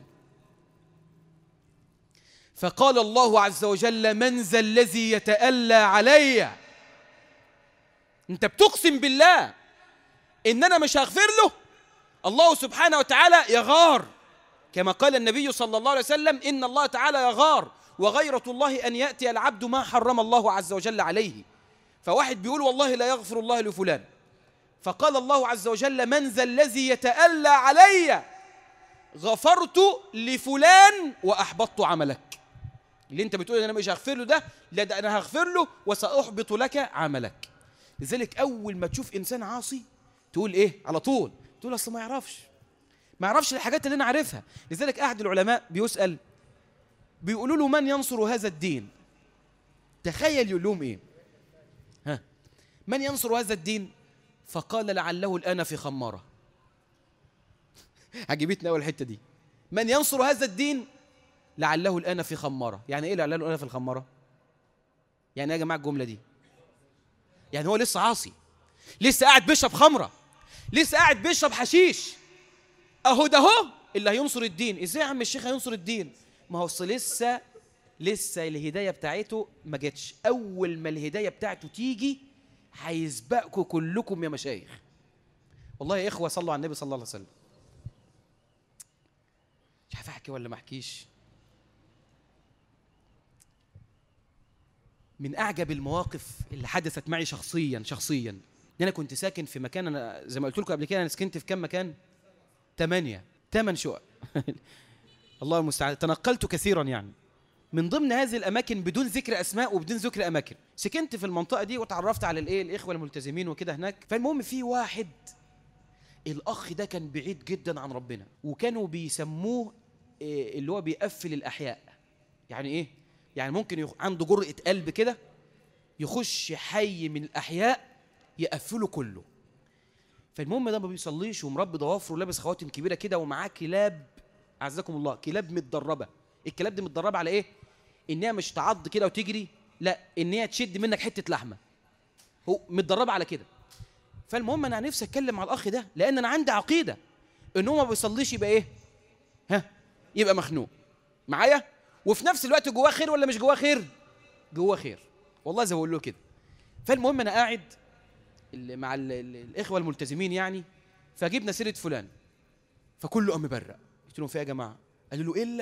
فقال الله عز وجل من ذا الذي يتألى علي؟ انت بتقسم بالله ان انا مش هغفر له؟ الله سبحانه وتعالى يغار، كما قال النبي صلى الله عليه وسلم إن الله تعالى يغار وغيرة الله أن يأتي العبد ما حرم الله عز وجل عليه. فواحد بيقول والله لا يغفر الله لفلان، فقال الله عز وجل من ذا الذي يتألى علي؟ غفرت لفلان وأحبطت عملك. اللي انت بتقول انا مش هغفر له ده، لا ده انا هغفر له وسأحبط لك عملك. لذلك اول ما تشوف انسان عاصي تقول ايه على طول؟ تقول اصل ما يعرفش الحاجات اللي انا عارفها. لذلك احد العلماء بيسأل، بيقولوا له من ينصر هذا الدين؟ تخيل يقول لهم ايه؟ ها، من ينصر هذا الدين؟ فقال لعله الآن في خمارة. عجبتني أول الحتة دي. من ينصر هذا الدين لعله الآن في خمارة. يعني إيه لعله الآن في الخمارة؟ يعني إيه يا جماعة الجملة دي؟ يعني هو لسه عاصي، لسه قاعد بيشرب خمرة، لسه قاعد بيشرب حشيش، أهو ده هو اللي هينصر الدين. إزاي يا عم الشيخ هينصر الدين؟ ما هو لسه الهداية بتاعته ما جتش. أول ما الهداية بتاعته تيجي هيسبقكم كلكم يا مشايخ. والله يا إخوة صلوا على النبي صلى الله عليه وسلم. مش عارف أحكي ولا ما أحكيش. من أعجب المواقف اللي حدثت معي شخصيا إن أنا كنت ساكن في مكان، أنا زي ما قلت لكم قبل كده أنا سكنت في كم مكان؟ 8 شقق. الله المستعان. تنقلت كثيرا يعني. من ضمن هذه الأماكن بدون ذكر أسماء وبدون ذكر أماكن، سكنت في المنطقة دي وتعرفت على الإخوة الملتزمين وكده هناك. فالمهم في واحد، الأخ ده كان بعيد جدا عن ربنا، وكانوا بيسموه اللي هو بيقفل الأحياء. يعني إيه؟ يعني ممكن عنده جرأة قلب كده يخش حي من الأحياء يقفله كله. فالمهم ده ما بيصليش ومربي ضوافره ولابس خواتم كبيرة كده ومعاه كلاب، أعزكم الله، كلاب متدربة. الكلاب دي متدربة على إيه؟ إنها مش تعض كده وتجري، لا، إنها تشد منك حتة لحمة. هو متدربة على كده. فالمهم أنا نفسي أتكلم مع الأخ ده، لأن أنا عندي عقيدة إن هو ما بيصليش يبقى إيه؟ يبقى مخنوق معايا، وفي نفس الوقت جواه خير ولا مش جواه خير؟ جواه خير والله زي ما بقول له كده. فالمهم أنا قاعد مع الإخوة الملتزمين يعني، فجبنا سيرة فلان، فكله قام مبرق. قلت لهم في يا جماعة؟ قالوا له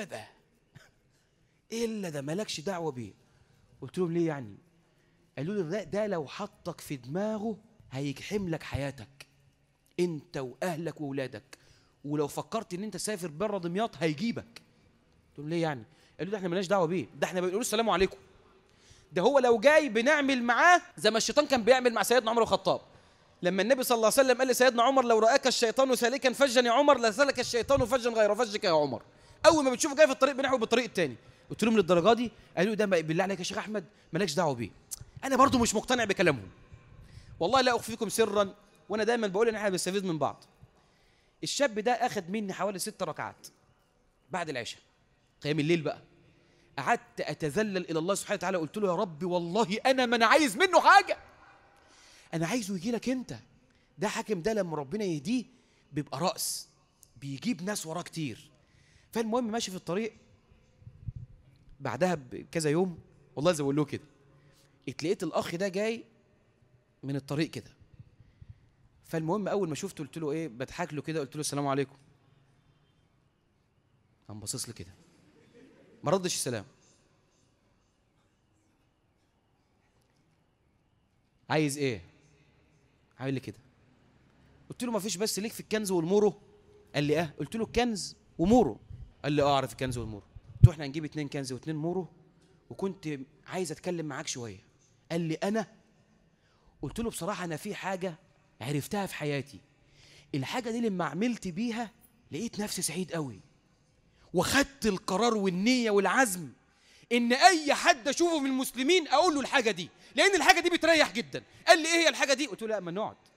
إلا ده مالكش دعوة بيه. قلت لهم ليه يعني؟ قالوا لي ده لو حطك في دماغه هيجحم لك حياتك انت واهلك واولادك، ولو فكرت ان انت تسافر بره دمياط هيجيبك. قلت لهم ليه يعني؟ قالوا ده احنا مالناش دعوه بيه، ده احنا بنقول السلام عليكم، ده هو لو جاي بنعمل معاه زي ما الشيطان كان بيعمل مع سيدنا عمر الخطاب. لما النبي صلى الله عليه وسلم قال لسيدنا عمر لو رآك الشيطان سالكا فجا يا عمر لسلك الشيطان فجا غير فجك يا عمر. اول ما بتشوفه جاي في الطريق بنحو بالطريق الثاني. قلت لهم للدرجه دي؟ قالوا ده بالله عليك يا شيخ احمد مالكش دعوه بيه. انا برضو مش مقتنع بكلامهم والله، لا اخفيكم سرا، وانا دايما بقول ان احنا بنستفيد من بعض. الشاب ده اخذ مني حوالي 6 ركعات بعد العشاء، قيام الليل بقى. قعدت اتذلل الى الله سبحانه وتعالى، قلت له يا ربي والله انا ما انا عايز منه حاجه، انا عايزه يجي لك انت. ده حاكم، ده لما ربنا يهديه بيبقى راس، بيجيب ناس وراه كتير. فالمهم ماشي في الطريق، بعدها بكذا يوم والله زي ما بقول له كده، اتلقيت الاخ ده جاي من الطريق كده. فالمهم اول ما شفته قلت له ايه، بضحك له كده، قلت له السلام عليكم. قام باصص لي كده ما ردش السلام. عايز ايه؟ عامل لي كده. قلت له ما فيش بس ليك في الكنز والمورو؟ قال لي قلت له الكنز ومورو؟ قال لي اعرف الكنز والمورو. قلت له احنا هنجيب 2 كنز و2 مورو، وكنت عايز اتكلم معاك شويه. قال لي انا؟ قلت له بصراحه انا في حاجه عرفتها في حياتي، الحاجه دي لما عملت بيها لقيت نفسي سعيد قوي، وخدت القرار والنيه والعزم ان اي حد اشوفه من المسلمين اقول له الحاجه دي، لان الحاجه دي بتريح جدا. قال لي ايه هي الحاجه دي؟ قلت له لا ما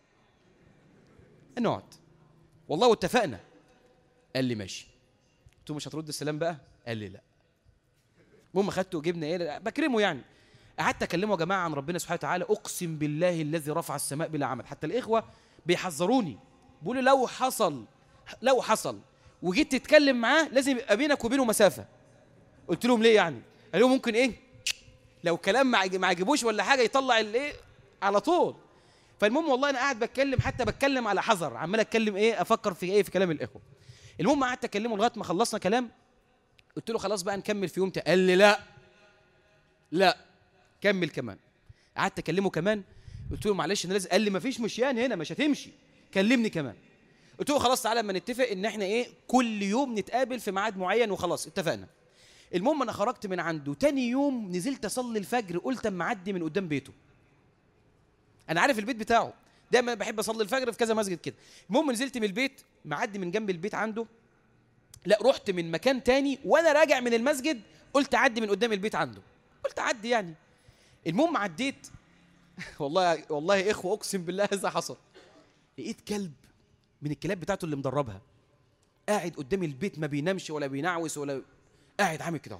نقعد والله واتفقنا. قال لي ماشي. قلت له مش هترد السلام بقى؟ قال لي لا. المهم خدته وجبنا ايه، بكرمه يعني. قعدت اكلمه يا جماعه عن ربنا سبحانه وتعالى، اقسم بالله الذي رفع السماء بلا عمل. حتى الاخوه بيحذروني، بيقولوا لو حصل وجيت تتكلم معاه لازم يبقى بينك وبينه مسافه. قلت لهم ليه يعني؟ قالوا ممكن ايه لو كلام ما عجبوش ولا حاجه يطلع الايه على طول. فالمهم والله انا قاعد بتكلم، حتى بتكلم على حذر، عمال اتكلم ايه، افكر في ايه، في كلام الاخوه. المهم قعدت اكلمه لغايه ما خلصنا كلام. قلت له خلاص بقى نكمل في يوم تاني. قال لي لا كمل كمان. قعدت اكلمه كمان، قلت له معلش انا لازم. قال لي مفيش مشيان هنا، مش هتمشي، كلمني كمان. قلت له خلاص تعالى اما نتفق ان احنا ايه كل يوم نتقابل في ميعاد معين، وخلاص اتفقنا. المهم انا خرجت من عنده تاني يوم، نزلت اصلي الفجر، قلت اما اعدي من قدام بيته انا عارف البيت بتاعه، دايما بحب اصلي الفجر في كذا مسجد كده. المهم نزلت من البيت، معدي من جنب البيت عنده، لا رحت من مكان تاني، وانا راجع من المسجد قلت اعدي من قدام البيت عنده، قلت اعدي يعني. المهم عديت والله يا اخوه اقسم بالله هذا حصل، لقيت كلب من الكلاب بتاعته اللي مدربها قاعد قدام البيت، ما بينامش ولا بينعوس ولا قاعد عامل كده.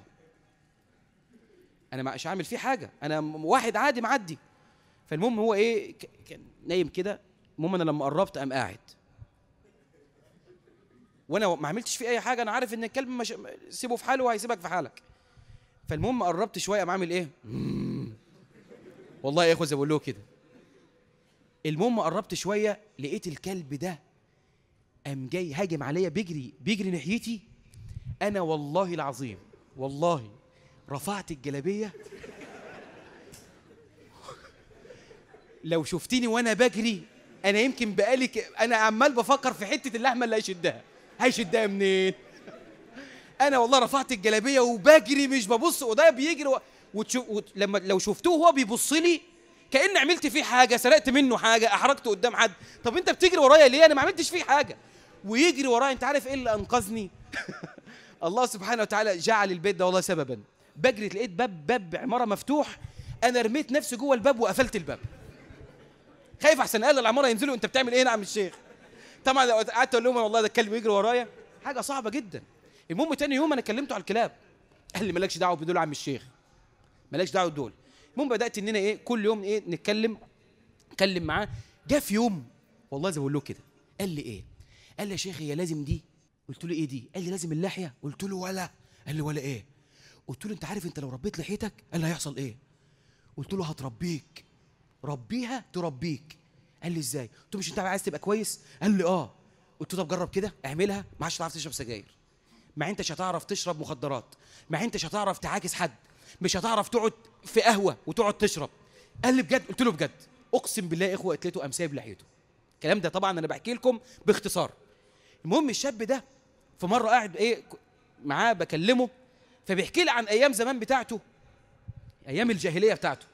انا مش عامل فيه حاجه، انا واحد عادي معدي. فالمهم هو ايه، كان نايم كده. المهم انا لما قربت قام قاعد، وانا ما عملتش فيه اي حاجه، انا عارف ان الكلب مش سيبه في حاله وهيسيبك في حالك. فالمهم قربت شويه قام عامل ايه والله يا اخوه زي بقول له كده. المهم قربت شويه لقيت الكلب ده قام جاي هاجم عليا، بيجري ناحيتي. انا والله العظيم والله رفعت الجلابيه. لو شفتيني وانا بجري، انا يمكن انا عمال بفكر في حته اللحمه اللي هيشدها منين. انا والله رفعت الجلابيه وبجري مش ببص، وده بيجري لما لو شفتوه هو بيبص لي كأن عملت فيه حاجه، سرقت منه حاجه، احرجته قدام حد. طب انت بتجري ورايا ليه؟ انا ما عملتش فيه حاجه. ويجري ورايا. انت عارف ايه اللي انقذني؟ الله سبحانه وتعالى جعل البيت ده والله سببا. بجري لقيت باب عماره مفتوح، انا رميت نفسي جوه الباب وقفلت الباب، خايف احسن اهل العماره ينزلوا انت بتعمل ايه هنا يا عم الشيخ. طبعا لو قعدت اقول لهم والله ده الكلب يجري ورايا حاجه صعبه جدا. المهم تاني يوم انا كلمته على الكلاب، قال لي مالكش دعوه بدول يا عم الشيخ، مالكش دعوه بدول. المهم بدات اننا ايه كل يوم ايه نتكلم معاه. جه في يوم والله زي ما بقول له كده، قال لي ايه؟ قال لي يا شيخ هي لازم دي؟ قلت له ايه دي؟ قال لي لازم اللحيه. قلت له ولا. قال لي ولا ايه؟ قلت له انت عارف انت لو ربيت لحيتك قال لي هيحصل ايه؟ قلت له هتربيك، ربيها تربيك. قال لي ازاي؟ قلت له مش انت عايز تبقى كويس؟ قال لي اه. قلت له طب جرب كده اعملها، ما عادش تعرف تشرب سجاير، ما انتش هتعرف تشرب مخدرات، ما انتش هتعرف تعاكس حد، مش هتعرف تقعد في قهوه وتقعد تشرب. قال لي بجد؟ قلت له بجد. اقسم بالله يا اخوه قلت له قام سايب لحيته. الكلام ده طبعا انا بحكي لكم باختصار. المهم الشاب ده في مره قاعد ايه معاه بكلمه، فبيحكي لي عن ايام زمان بتاعته، ايام الجاهليه بتاعته.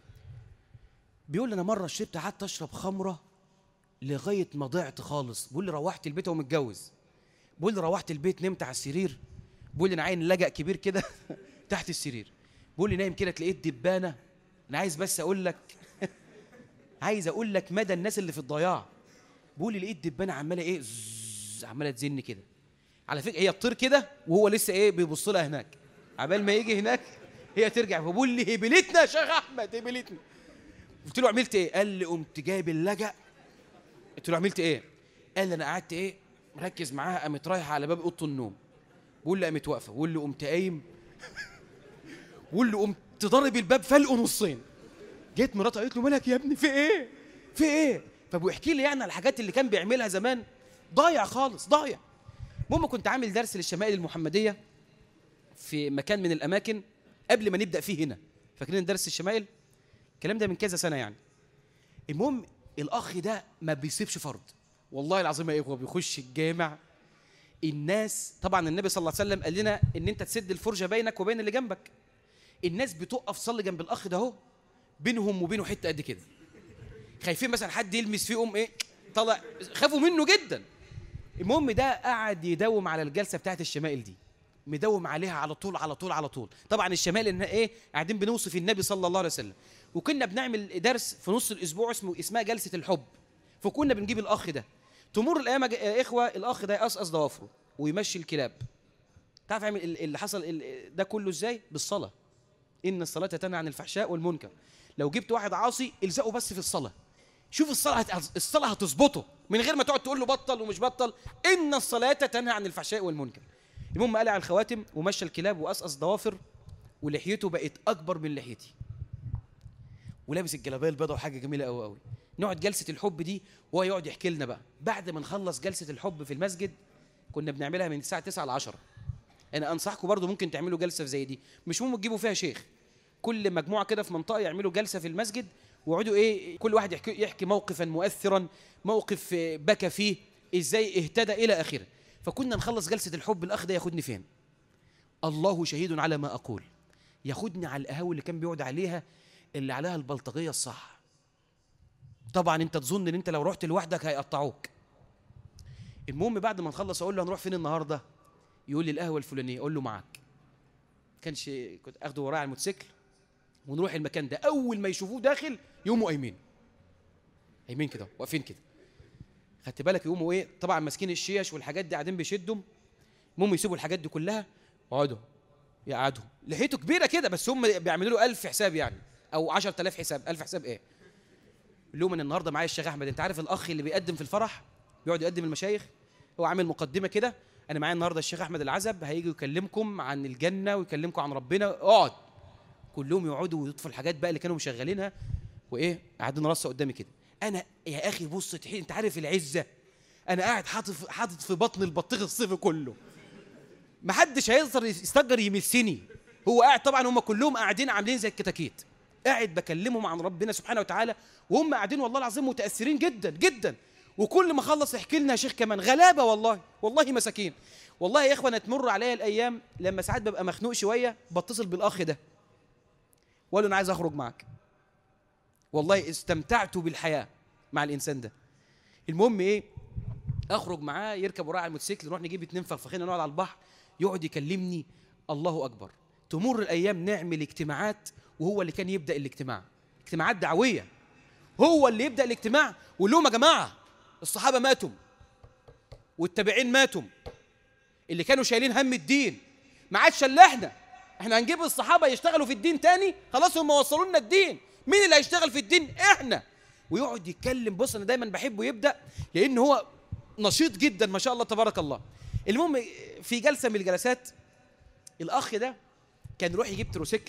بيقول لي انا مره شربت قعدت اشرب خمره لغايه ما ضعت خالص. بيقول لي روحت البيت وهو متجوز، بيقول لي روحت البيت نمت على السرير، بيقول لي انا عين لجأ كبير كده تحت السرير. بيقول لي نايم كده تلاقيت دبانه. انا عايز بس اقول لك عايز اقول لك مدى الناس اللي في الضياع. بيقول لي لقيت دبانه عماله ايه عماله تزن كده. على فكره هي تطير كده وهو لسه ايه بيبص لها هناك، عبال ما يجي هناك هي ترجع. فبقول لي هبلتنا يا شيخ احمد هبلتنا. قلت له عملت ايه؟ قال لي قمت جايب اللجأ. قلت له عملت ايه؟ قال لي انا قعدت ايه مركز معاها، قامت رايحه على باب اوضه النوم. بقول لي قامت واقفه، بقول لي قمت قايم بقول له قمت ضارب الباب فلقه نصين. جيت مراته قالت له مالك يا ابني في ايه؟ في ايه؟ فبيحكي لي يعني على الحاجات اللي كان بيعملها زمان، ضايع خالص ضايع. المهم كنت عامل درس للشمائل المحمديه في مكان من الاماكن قبل ما نبدا فيه هنا، فاكرين درس الشمائل؟ الكلام ده من كذا سنه يعني. المهم الاخ ده ما بيسيبش فرض، والله العظيم يا اخوه بيخش الجامع. الناس طبعا النبي صلى الله عليه وسلم قال لنا ان انت تسد الفرجه بينك وبين اللي جنبك. الناس بتقف تصلي جنب الاخ ده اهو، بينهم وبينه حته قد كده، خايفين مثلا حد يلمس فيهم ايه طلع، خافوا منه جدا. المهم ده قعد يداوم على الجلسه بتاعت الشمائل دي، مداوم عليها على طول على طول على طول. طبعا الشمائل ان ايه قاعدين بنوصف النبي صلى الله عليه وسلم، وكنا بنعمل درس في نص الاسبوع اسمها جلسه الحب. فكنا بنجيب الاخ ده، تمر الايام يا اخوه الاخ ده يقصقص ضوافره ويمشي الكلاب. تعرف يعمل اللي حصل ده كله ازاي؟ بالصلاه. ان الصلاه تنهى عن الفحشاء والمنكر. لو جبت واحد عاصي الزقه بس في الصلاه، شوف الصلاه هتظبطه من غير ما تقعد تقول له بطل ومش بطل. ان الصلاه تنهى عن الفحشاء والمنكر. المهم قلع الخواتم ومشى الكلاب وقصقص ضوافر، ولحيته بقت اكبر من لحيتي، ولابس الجلابيه البيضاء وحاجه جميله قوي قوي. نقعد جلسه الحب دي وهو يقعد يحكي لنا بقى. بعد ما نخلص جلسه الحب في المسجد، كنا بنعملها من الساعه 9 ل 10. انا انصحكم برضو ممكن تعملوا جلسه زي دي، مش مهم تجيبوا فيها شيخ، كل مجموعه كده في منطقه يعملوا جلسه في المسجد ويقعدوا ايه كل واحد يحكي موقفا مؤثرا، موقف بكى فيه، ازاي اهتدى الى اخره. فكنا نخلص جلسه الحب الاخ ده ياخدني فين؟ الله شهيد على ما اقول، ياخدني على القهاوي اللي كان بيقعد عليها، اللي عليها البلطجيه الصح. طبعا انت تظن ان انت لو رحت لوحدك هيقطعوك. المهم بعد ما نخلص اقول له هنروح فين النهارده؟ يقول لي القهوه الفلانيه. اقول له معاك. كنت اخده ورايا على الموتوسيكل ونروح المكان ده. اول ما يشوفوه داخل يقوموا قايمين كده، واقفين كده، خدت بالك؟ يقوموا ايه طبعا ماسكين الشيش والحاجات دي قاعدين بيشدوا. المهم يسيبوا الحاجات دي كلها يقعدوا. لحيته كبيره كده بس هم بيعملوا له 1000 حساب يعني، او 10000 حساب. 1000 حساب ايه؟ يقول لهم انا النهارده معايا الشيخ احمد. انت عارف الاخ اللي بيقدم في الفرح بيقعد يقدم المشايخ، هو عامل مقدمه كده، انا معايا النهارده الشيخ احمد العزب هيجي يكلمكم عن الجنه ويكلمكم عن ربنا. اقعد. كلهم يقعدوا ويطفوا الحاجات بقى اللي كانوا مشغلينها وايه قاعدين راسه قدامي كده. انا يا اخي بص انت عارف العزه، انا قاعد حاطط في بطن البطيخ الصيفي كله، محدش هيقدر يستجر يمسني. هو قاعد طبعا هم كلهم قاعدين عاملين زي الكتاكيت، قاعد بكلمهم عن ربنا سبحانه وتعالى وهم قاعدين والله العظيم متاثرين جدا جدا. وكل ما اخلص يحكي لنا يا شيخ كمان غلابه، والله مساكين. والله يا اخوانا تمر عليا الايام لما ساعات ببقى مخنوق شويه بتصل بالاخ ده واقول له انا عايز اخرج معاك. والله استمتعت بالحياه مع الانسان ده. المهم ايه، اخرج معاه يركب ورايا على الموتوسيكل، نروح نجيب 2 فخفخين نقعد على البحر، يقعد يكلمني. الله اكبر. تمر الايام نعمل اجتماعات وهو اللي كان يبدا الاجتماع، اجتماعات دعويه، هو اللي يبدا الاجتماع ويقول لهم يا جماعه الصحابه ماتوا والتابعين ماتوا، اللي كانوا شايلين هم الدين ما عادش الا احنا هنجيب الصحابه يشتغلوا في الدين تاني؟ خلاص هم وصلوا لنا الدين، مين اللي هيشتغل في الدين؟ احنا. ويقعد يتكلم. بص انا دايما بحبه يبدا لان هو نشيط جدا ما شاء الله تبارك الله. المهم في جلسه من الجلسات الاخ ده كان يروح يجيب تروسيكل،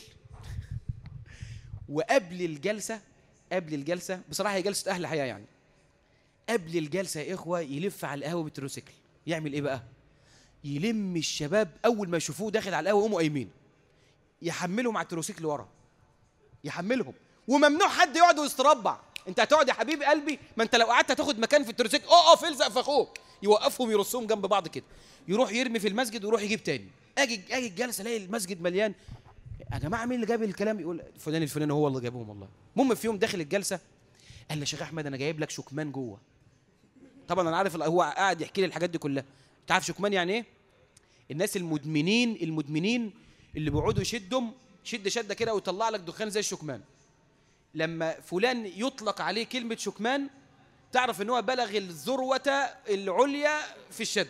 وقبل الجلسه بصراحه هي جلسه اهل حياه يعني، قبل الجلسه يا اخوه يلف على القهوه بالتروسيكل. يعمل ايه بقى؟ يلم الشباب اول ما يشوفوه داخل على القهوه يقوموا قايمين يحملهم على التروسيكل ورا، يحملهم. وممنوع حد يقعد ويستربع. انت هتقعد يا حبيب قلبي؟ ما انت لو قعدت هتاخد مكان في التروسيكل. اقف الزق في اخوك. يوقفهم يرصهم جنب بعض كده، يروح يرمي في المسجد ويروح يجيب تاني. اجي الجلسه الاقي المسجد مليان. يا جماعه مين اللي جاب الكلام؟ يقول فلان الفلاني هو اللي جابهم والله. المهم في يوم داخل الجلسه قال لي يا شيخ احمد انا جايب لك شكمان جوه. طبعا انا عارف هو قاعد يحكي لي الحاجات دي كلها. انت عارف شكمان يعني ايه؟ الناس المدمنين اللي بيقعدوا يشدهم شده كده ويطلع لك دخان زي الشكمان. لما فلان يطلق عليه كلمه شكمان تعرف ان هو بلغ الذروه العليا في الشد.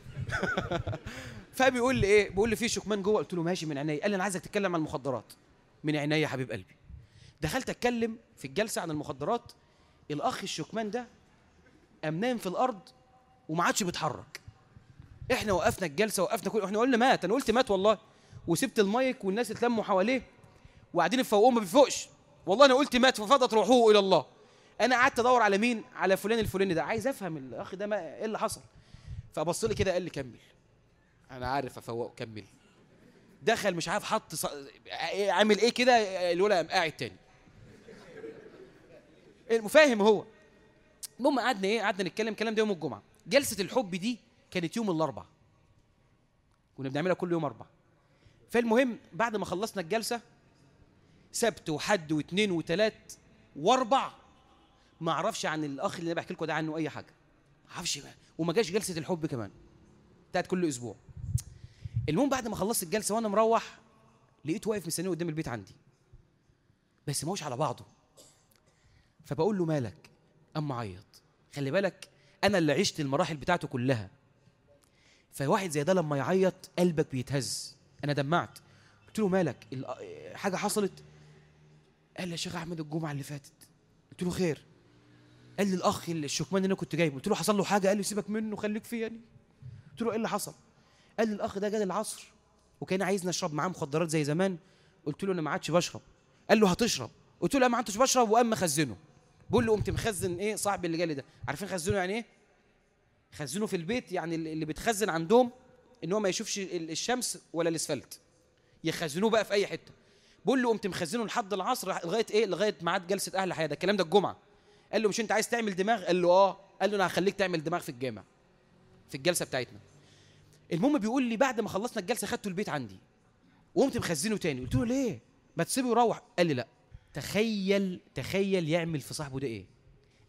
فبيقول لي ايه؟ بيقول لي في شكمان جوه. قلت له ماشي من عينيا. قال لي انا عايزك تتكلم عن المخدرات. من عينيا يا حبيب قلبي. دخلت اتكلم في الجلسه عن المخدرات. الاخ الشكمان ده قام نايم في الارض وما عادش بيتحرك. احنا وقفنا الجلسه، وقفنا احنا قلنا مات. انا قلت مات والله، وسبت المايك والناس اتلموا حواليه وقاعدين يفوقوه ما بيفوقش. والله انا قلت مات ففضت روحه الى الله. انا قعدت ادور على مين؟ على فلان الفلاني ده، عايز افهم الاخ ده ايه اللي حصل. فبص لي كده قال لي كمل. انا عارف افوقه، كمل. دخل مش عارف حط عامل ايه كده، الولا قام قاعد تاني. المفاهم هو. المهم قعدنا نتكلم. الكلام ده يوم الجمعه. جلسه الحب دي كانت يوم الاربعاء، كنا بنعملها كل يوم اربعاء. فالمهم بعد ما خلصنا الجلسه سبت وحد واثنين وثلاث واربع ما اعرفش عن الاخ اللي انا بحكي لكم ده عنه اي حاجه، ما اعرفش بقى. وما جاش جلسه الحب كمان بتاعت كل اسبوع. المهم بعد ما خلصت الجلسه وانا مروح لقيته واقف مستنيني قدام البيت عندي، بس ما هوش على بعضه. فبقول له مالك؟ قام معيط. خلي بالك انا اللي عشت المراحل بتاعته كلها، فواحد زي ده لما يعيط قلبك بيتهز. انا دمعت. قلت له مالك؟ حاجه حصلت؟ قال لي يا شيخ احمد الجمعه اللي فاتت. قلت له خير؟ قال لي الاخ الشكمان اللي انا كنت جايبه. قلت له حصل له حاجه؟ قال لي سيبك منه خليك فيا يعني. قلت له ايه اللي حصل؟ قال لي الاخ ده جه العصر وكان عايزني اشرب معاه مخدرات زي زمان. قلت له انا ما عادش بشرب. قال له هتشرب؟ قلت له لا ما عادش بشرب. وقام مخزنه. بقول له قمت مخزن ايه صاحبي اللي جالي ده؟ عارفين خزنه يعني ايه؟ خزنه في البيت يعني اللي بتخزن عندهم ان هو ما يشوفش الشمس ولا الاسفلت، يخزنوه بقى في اي حته. بقول له قمت مخزنه لحد العصر لغايه ايه؟ لغايه ميعاد جلسه اهل حياه. ده الكلام ده الجمعه. قال له مش انت عايز تعمل دماغ؟ قال له اه. قال له انا هخليك تعمل دماغ في الجامع في الجلسه بتاعتنا. المهم بيقول لي بعد ما خلصنا الجلسه خدته البيت عندي وقمت مخزنه تاني. قلت له ليه؟ ما تسيبه يروح. قال لي لا. تخيل يعمل في صاحبه ده ايه؟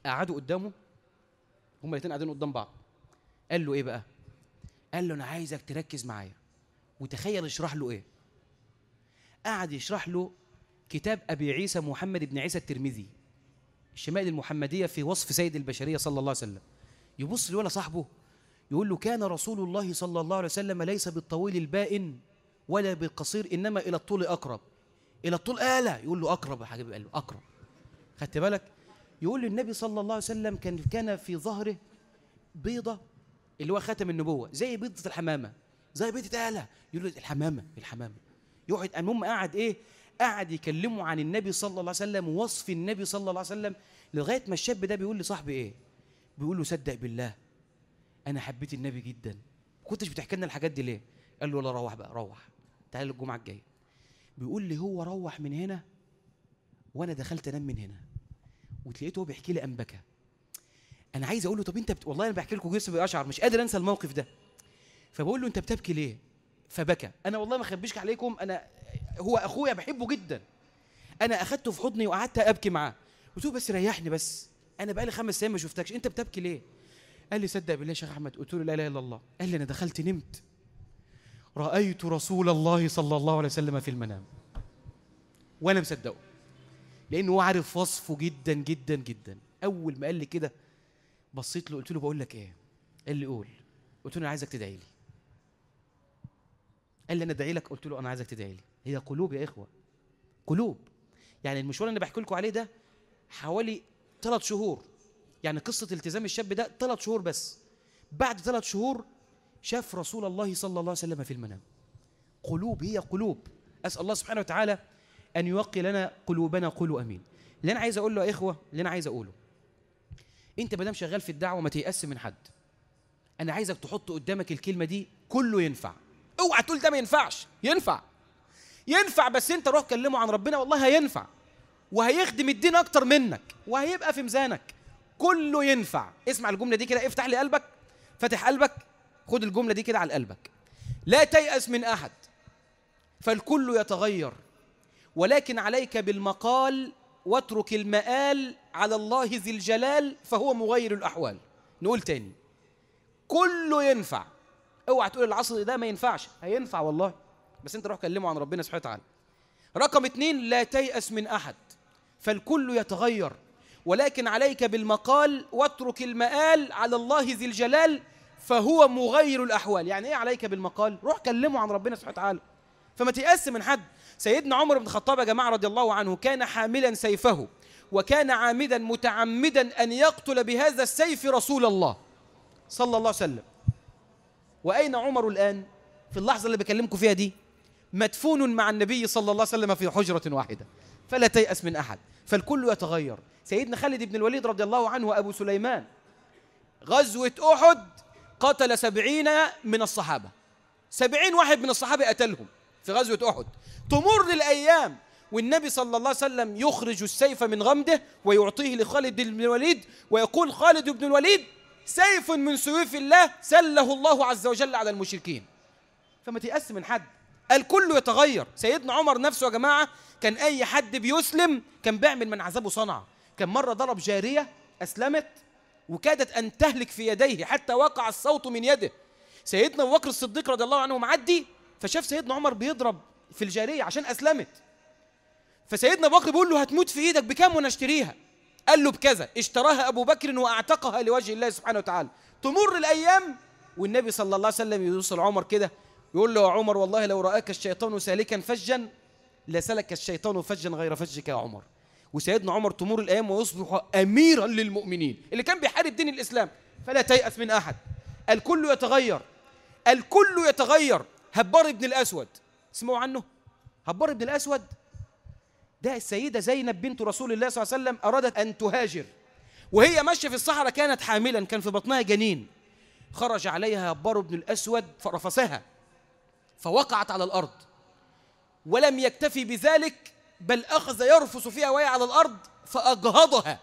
قعدوا قدامه، هما الاثنين قاعدين قدام بعض. قال له ايه بقى؟ قال له انا عايزك تركز معايا. وتخيل اشرح له ايه؟ قعد يشرح له كتاب ابي عيسى محمد بن عيسى الترمذي، الشمائل المحمديه في وصف سيد البشريه صلى الله عليه وسلم. يبص لولا صاحبه يقول له كان رسول الله صلى الله عليه وسلم ليس بالطويل البائن ولا بالقصير، انما الى الطول اقرب. الى الطول آلة، يقول له اقرب يا حبيبي، قال له اقرب. خدت بالك؟ يقول له النبي صلى الله عليه وسلم كان في ظهره بيضه اللي هو خاتم النبوه، زي بيضه الحمامه، زي بيضه آلة. يقول له الحمامه الحمامه. يقعد المهم قاعد ايه؟ قاعد يكلمه عن النبي صلى الله عليه وسلم ووصف النبي صلى الله عليه وسلم، لغايه ما الشاب ده بيقول لصاحبي ايه؟ بيقول له صدق بالله انا حبيت النبي جدا، ما كنتش بتحكي لنا الحاجات دي ليه؟ قال له لا روح بقى، روح تعالى الجمعه الجايه. بيقول لي هو روح من هنا وانا دخلت انام من هنا، وتلاقيته هو بيحكي لي بكى. انا عايز اقول له طب انت والله انا بحكي لكم جسمي بيقشعر، مش قادر انسى الموقف ده. فبقول له انت بتبكي ليه؟ فبكى. انا والله ما اخبيش عليكم، انا هو اخويا بحبه جدا، انا اخدته في حضني وقعدت ابكي معاه. قلت له بس ريحني، بس انا بقالي 5 ايام ما شفتكش، انت بتبكي ليه؟ قال لي صدق بالله يا شيخ احمد. قلت له لا اله الا الله. قال لي انا دخلت نمت رايت رسول الله صلى الله عليه وسلم في المنام، وانا مصدقه لانه هو عارف وصفه جدا جدا جدا. اول ما قال لي كده بصيت له قلت له بقول لك ايه؟ قال لي قول. قلت له انا عايزك تدعي لي. قال لي انا ادعي لك؟ قلت له انا عايزك تدعي لي. هي قلوب يا اخوه، قلوب. يعني المشوار اللي بحكي لكم عليه ده حوالي 3 شهور، يعني قصه التزام الشاب ده 3 شهور بس. بعد 3 شهور شاف رسول الله صلى الله عليه وسلم في المنام. قلوب، هي قلوب. اسال الله سبحانه وتعالى ان يوقي لنا قلوبنا، قولوا امين. اللي انا عايز اقوله يا اخوه، اللي انا عايز اقوله، انت ما دام شغال في الدعوه ما تيأس من حد. انا عايزك تحط قدامك الكلمه دي، كله ينفع. اوعى تقول ده ما ينفعش، ينفع. ينفع، بس انت روح كلمه عن ربنا والله هينفع، وهيخدم الدين اكتر منك، وهيبقى في ميزانك. كله ينفع. اسمع الجمله دي كده، افتح لي قلبك، فتح قلبك، خد الجمله دي كده على قلبك. لا تيأس من احد فالكل يتغير، ولكن عليك بالمقال واترك المآل على الله ذي الجلال فهو مغير الأحوال. نقول تاني، كله ينفع. اوعى تقول العصر ده ما ينفعش، هينفع والله، بس انت روح كلمه عن ربنا سبحانه وتعالى. رقم 2، لا تيأس من أحد فالكل يتغير، ولكن عليك بالمقال واترك المآل على الله ذي الجلال فهو مغير الأحوال. يعني ايه عليك بالمقال؟ روح كلمه عن ربنا سبحانه وتعالى، فما تيأس من حد. سيدنا عمر بن الخطاب يا جماعة رضي الله عنه كان حاملا سيفه، وكان عامدا متعمدا أن يقتل بهذا السيف رسول الله صلى الله عليه وسلم. وأين عمر الآن؟ في اللحظة اللي بكلمكم فيها دي مدفون مع النبي صلى الله عليه وسلم في حجرة واحدة. فلا تيأس من أحد فالكل يتغير. سيدنا خالد بن الوليد رضي الله عنه وأبو سليمان، غزوة أحد قتل 70 من الصحابة، 70 واحد من الصحابة قتلهم في غزوة أحد. تمر الأيام والنبي صلى الله عليه وسلم يخرج السيف من غمده ويعطيه لخالد بن الوليد، ويقول خالد بن الوليد سيف من سيوف الله سله الله عز وجل على المشركين. فما تيأس من حد، الكل يتغير. سيدنا عمر نفسه يا جماعة كان أي حد بيسلم كان بيعمل من عذابه صنعة. كان مرة ضرب جارية أسلمت وكادت أن تهلك في يديه حتى وقع الصوت من يده. سيدنا أبو بكر الصديق رضي الله عنه معدي فشاف سيدنا عمر بيضرب في الجارية عشان أسلمت، فسيدنا أبو بكر بيقول له هتموت في إيدك، بكام ونشتريها؟ قال له بكذا. اشتراها أبو بكر وأعتقها لوجه الله سبحانه وتعالى. تمر الأيام والنبي صلى الله عليه وسلم يوصل عمر كده يقول له يا عمر والله لو رآك الشيطان سالكا فجا لسلك الشيطان فجا غير فجك يا عمر. وسيدنا عمر تمر الأيام ويصبح أميرا للمؤمنين اللي كان بيحارب دين الإسلام. فلا تيأس من أحد، الكل يتغير، الكل يتغير. هبار بن الأسود، اسمعوا عنه. هبار بن الأسود ده السيدة زينب بنت رسول الله صلى الله عليه وسلم أرادت أن تهاجر، وهي ماشية في الصحراء كانت حاملا، كان في بطنها جنين. خرج عليها هبار بن الأسود فرفسها فوقعت على الأرض، ولم يكتفي بذلك بل أخذ يرفس فيها وهي على الأرض فأجهضها،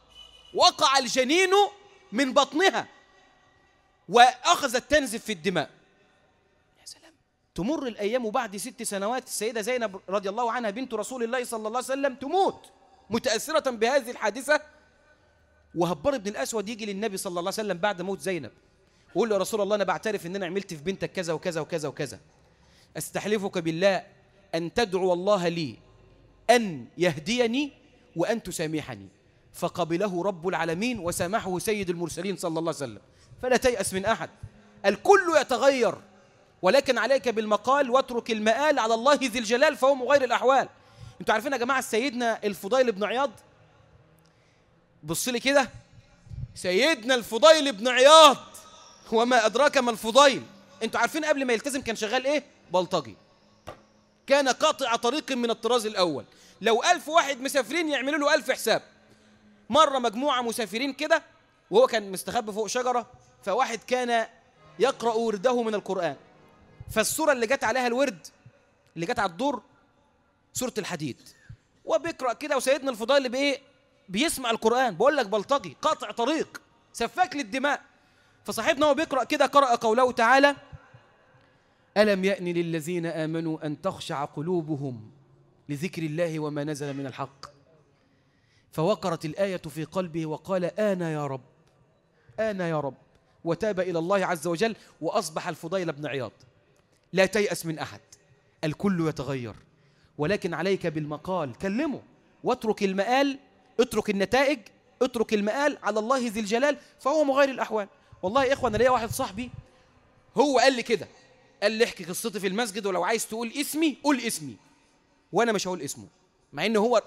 وقع الجنين من بطنها وأخذت تنزف في الدماء. يا سلام. تمر الأيام وبعد 6 سنوات السيدة زينب رضي الله عنها بنت رسول الله صلى الله عليه وسلم تموت متأثرة بهذه الحادثة. وهبار بن الأسود يجي للنبي صلى الله عليه وسلم بعد موت زينب ويقول له يا رسول الله أنا بعترف إن أنا عملت في بنتك كذا وكذا وكذا وكذا، أستحلفك بالله أن تدعو الله لي أن يهديني وأن تسامحني. فقبله رب العالمين وسامحه سيد المرسلين صلى الله عليه وسلم. فلا تيأس من أحد، الكل يتغير، ولكن عليك بالمقال واترك المآل على الله ذي الجلال فهو مغير الأحوال. انتوا عارفين يا جماعة سيدنا الفضيل بن عياض، بص لي كده، سيدنا الفضيل بن عياض وما أدراك ما الفضيل، انتوا عارفين قبل ما يلتزم كان شغال ايه؟ بلطجي. كان قاطع طريق من الطراز الأول، لو 1000 واحد مسافرين يعملوا له 1000 حساب. مرة مجموعة مسافرين كده وهو كان مستخبي فوق شجرة، فواحد كان يقرأ ورده من القرآن، فالسورة اللي جت عليها الورد اللي جت على الدور سورة الحديد، وبيقرأ كده وسيدنا الفضيل بإيه؟ بيسمع القرآن. بقول لك بلطجي قاطع طريق سفاك للدماء. فصاحبنا هو بيقرأ كده قرأ قوله تعالى: ألم يأن للذين آمنوا أن تخشع قلوبهم لذكر الله وما نزل من الحق. فوقرت الآية في قلبه وقال آنا يا رب، آنا يا رب، وتاب إلى الله عز وجل وأصبح الفضيل بن عياض. لا تيأس من أحد، الكل يتغير، ولكن عليك بالمقال، كلمه واترك المآل، اترك النتائج، اترك المآل على الله ذي الجلال فهو مغير الأحوال. والله يا إخوة أنا ليا واحد صاحبي هو قال لي كده، قال لي احكي قصتي في المسجد ولو عايز تقول اسمي قول اسمي، وأنا مش هقول اسمه مع إنه هو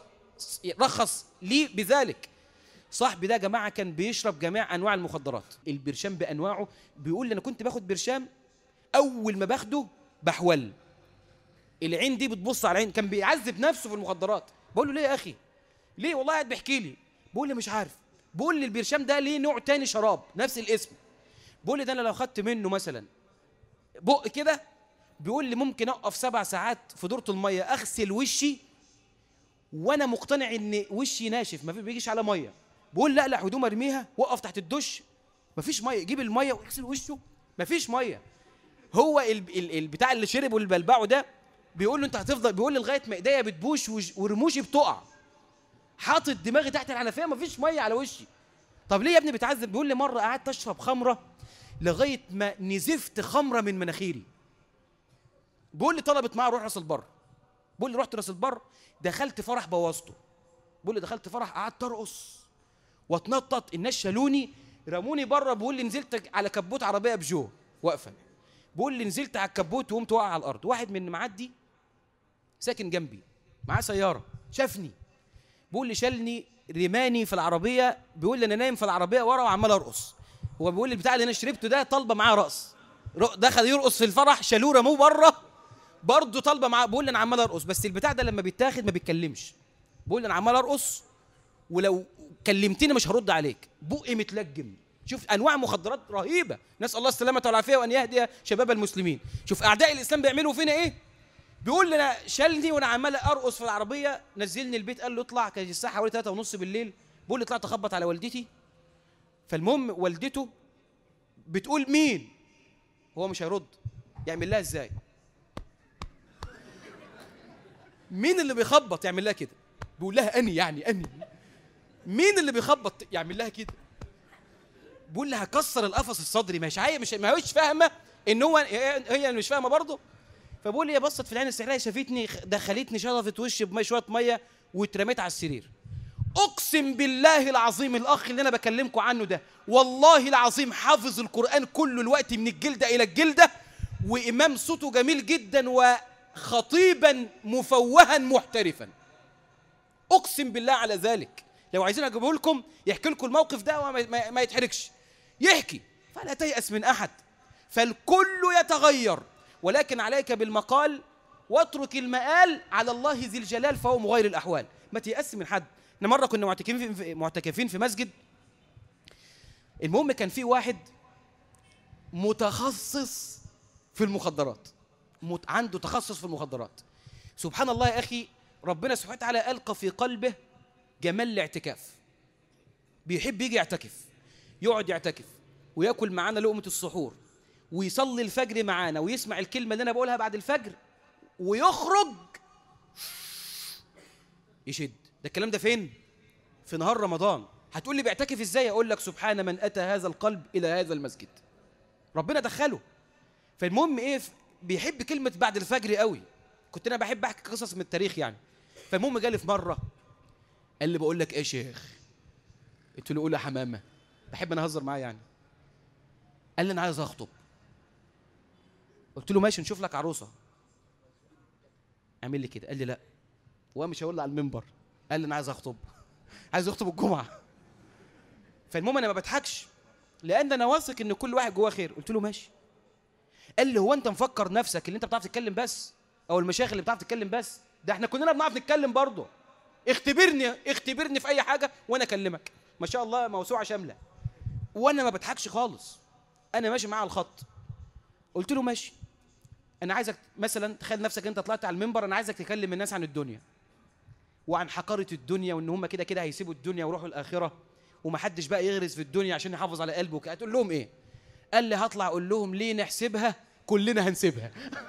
رخص لي بذلك. صاحبي ده يا جماعة كان بيشرب جميع أنواع المخدرات، البرشام بأنواعه. بيقول لي أنا كنت باخد برشام أول ما باخده بحول، العين دي بتبص على العين، كان بيعذب نفسه في المخدرات. بقول له ليه يا أخي؟ ليه؟ والله قاعد بيحكي لي، بقول لي مش عارف. بقول لي البرشام ده ليه نوع تاني شراب نفس الاسم. بقول لي ده أنا لو خدت منه مثلا بق كده، بيقول لي ممكن أقف 7 ساعات في دورة المية أغسل وشي وأنا مقتنع إن وشي ناشف ما بيجيش على مية. بقول لا لا هدوم ارميها وقف تحت الدش مفيش ميه، جيب الميه واغسل وشه مفيش ميه. هو البتاع اللي شرب والبلبعه ده بيقول له انت هتفضل، بيقول لي لغايه ما ايديا بتبوش ورموشي بتقع، حاطط دماغي تحت الحنفيه مفيش ميه على وشي. طب ليه يا ابني بتعذب؟ بيقول لي مره قعدت اشرب خمره لغايه ما نزفت خمره من مناخيري. بيقول لي طلبت معايا اروح راس البر، بيقول لي رحت راس البر دخلت فرح بوظته. بيقول لي دخلت فرح قعدت ارقص واتنطط، الناس شالوني رموني بره. بيقول لي نزلت على كبوت عربيه بجو واقفه، بيقول لي نزلت على الكبوت وقمت واقع على الارض. واحد من معدي ساكن جنبي معاه سياره شافني، بيقول لي شالني رماني في العربيه، بيقول لي انا نايم في العربيه ورا وعمال ارقص. هو بيقول لي البتاع اللي انا شربته ده طالبه معاه رقص، دخل يرقص في الفرح شالوه رموه بره برضه طالبه معاه. بيقول لي انا عمال ارقص بس البتاع ده لما بيتاخد ما بيتكلمش. بيقول لي انا عمال ارقص ولو كلمتني مش هرد عليك، بقي متلجم. شوف انواع مخدرات رهيبه، نسال الله السلامه والعافيه وان يهدي شباب المسلمين. شوف اعداء الاسلام بيعملوا فينا ايه. بيقول لي انا شالني وانا عمال ارقص في العربيه، نزلني البيت قال له اطلع، كانت الساعه حوالي 3:30 بالليل. بيقول لي طلعت اخبط على والدتي، فالمهم والدته بتقول مين؟ هو مش هيرد، يعمل لها ازاي؟ مين اللي بيخبط؟ يعمل لها كده. بيقول لها اني يعني اني مين اللي بيخبط؟ يعمل لها كده. بيقول لها هكسر القفص الصدري، مش ما هيش فاهمه ان هو هي مش فاهمه برضه. فبقول لي هي بصت في العين السحريه شافتني دخلتني شطفت وشي بشويه ميه واترميت على السرير. اقسم بالله العظيم الاخ اللي انا بكلمكم عنه ده والله العظيم حافظ القران كله الوقت من الجلده الى الجلده، وامام صوته جميل جدا وخطيبا مفوها محترفا. اقسم بالله على ذلك. لو عايزين اجيبه لكم يحكي لكم الموقف ده وما يتحركش يحكي. فلا تيأس من احد، فالكل يتغير، ولكن عليك بالمقال واترك المآل على الله ذي الجلال فهو مغير الاحوال. ما تيأس من حد. احنا مره كنا معتكفين في مسجد، المهم كان في واحد متخصص في المخدرات، عنده تخصص في المخدرات. سبحان الله يا اخي، ربنا سبحانه وتعالى ألقى في قلبه جمال الاعتكاف. بيحب يجي يعتكف، يقعد يعتكف وياكل معانا لقمة السحور ويصلي الفجر معانا ويسمع الكلمة اللي أنا بقولها بعد الفجر ويخرج يشد. ده الكلام ده فين؟ في نهار رمضان. هتقول لي بيعتكف ازاي؟ اقول لك سبحان من اتى هذا القلب الى هذا المسجد، ربنا دخله. فالمهم ايه، بيحب كلمه بعد الفجر قوي. كنت انا بحب احكي قصص من التاريخ يعني. فالمهم جالي في مره قال لي بقول لك ايه يا شيخ؟ قلت له قول يا حمامه، بحب انا اهزر معاه يعني. قال لي انا عايز اخطب. قلت له ماشي نشوف لك عروسه. اعمل لي كده. قال لي لا، ومش هقول على المنبر. قال لي انا عايز اخطب، عايز اخطب الجمعه. فالمهم انا ما بضحكش لان انا واثق ان كل واحد جواه خير. قلت له ماشي. قال لي هو انت مفكر نفسك اللي انت بتعرف تتكلم بس، او المشايخ اللي بتعرف تتكلم بس؟ ده احنا كلنا بنعرف نتكلم برضه. اختبرني في اي حاجه وانا اكلمك. ما شاء الله موسوعه شامله. وانا ما بضحكش خالص، انا ماشي معاه على الخط. قلت له ماشي، انا عايزك مثلا تخيل نفسك انت طلعت على المنبر، انا عايزك تكلم الناس عن الدنيا وعن حقاره الدنيا، وان هم كده كده هيسيبوا الدنيا ويروحوا الاخره، ومحدش بقى يغرس في الدنيا عشان يحافظ على قلبه. هتقول لهم ايه؟ قال لي هطلع اقول لهم ليه نحسبها كلنا هنسيبها.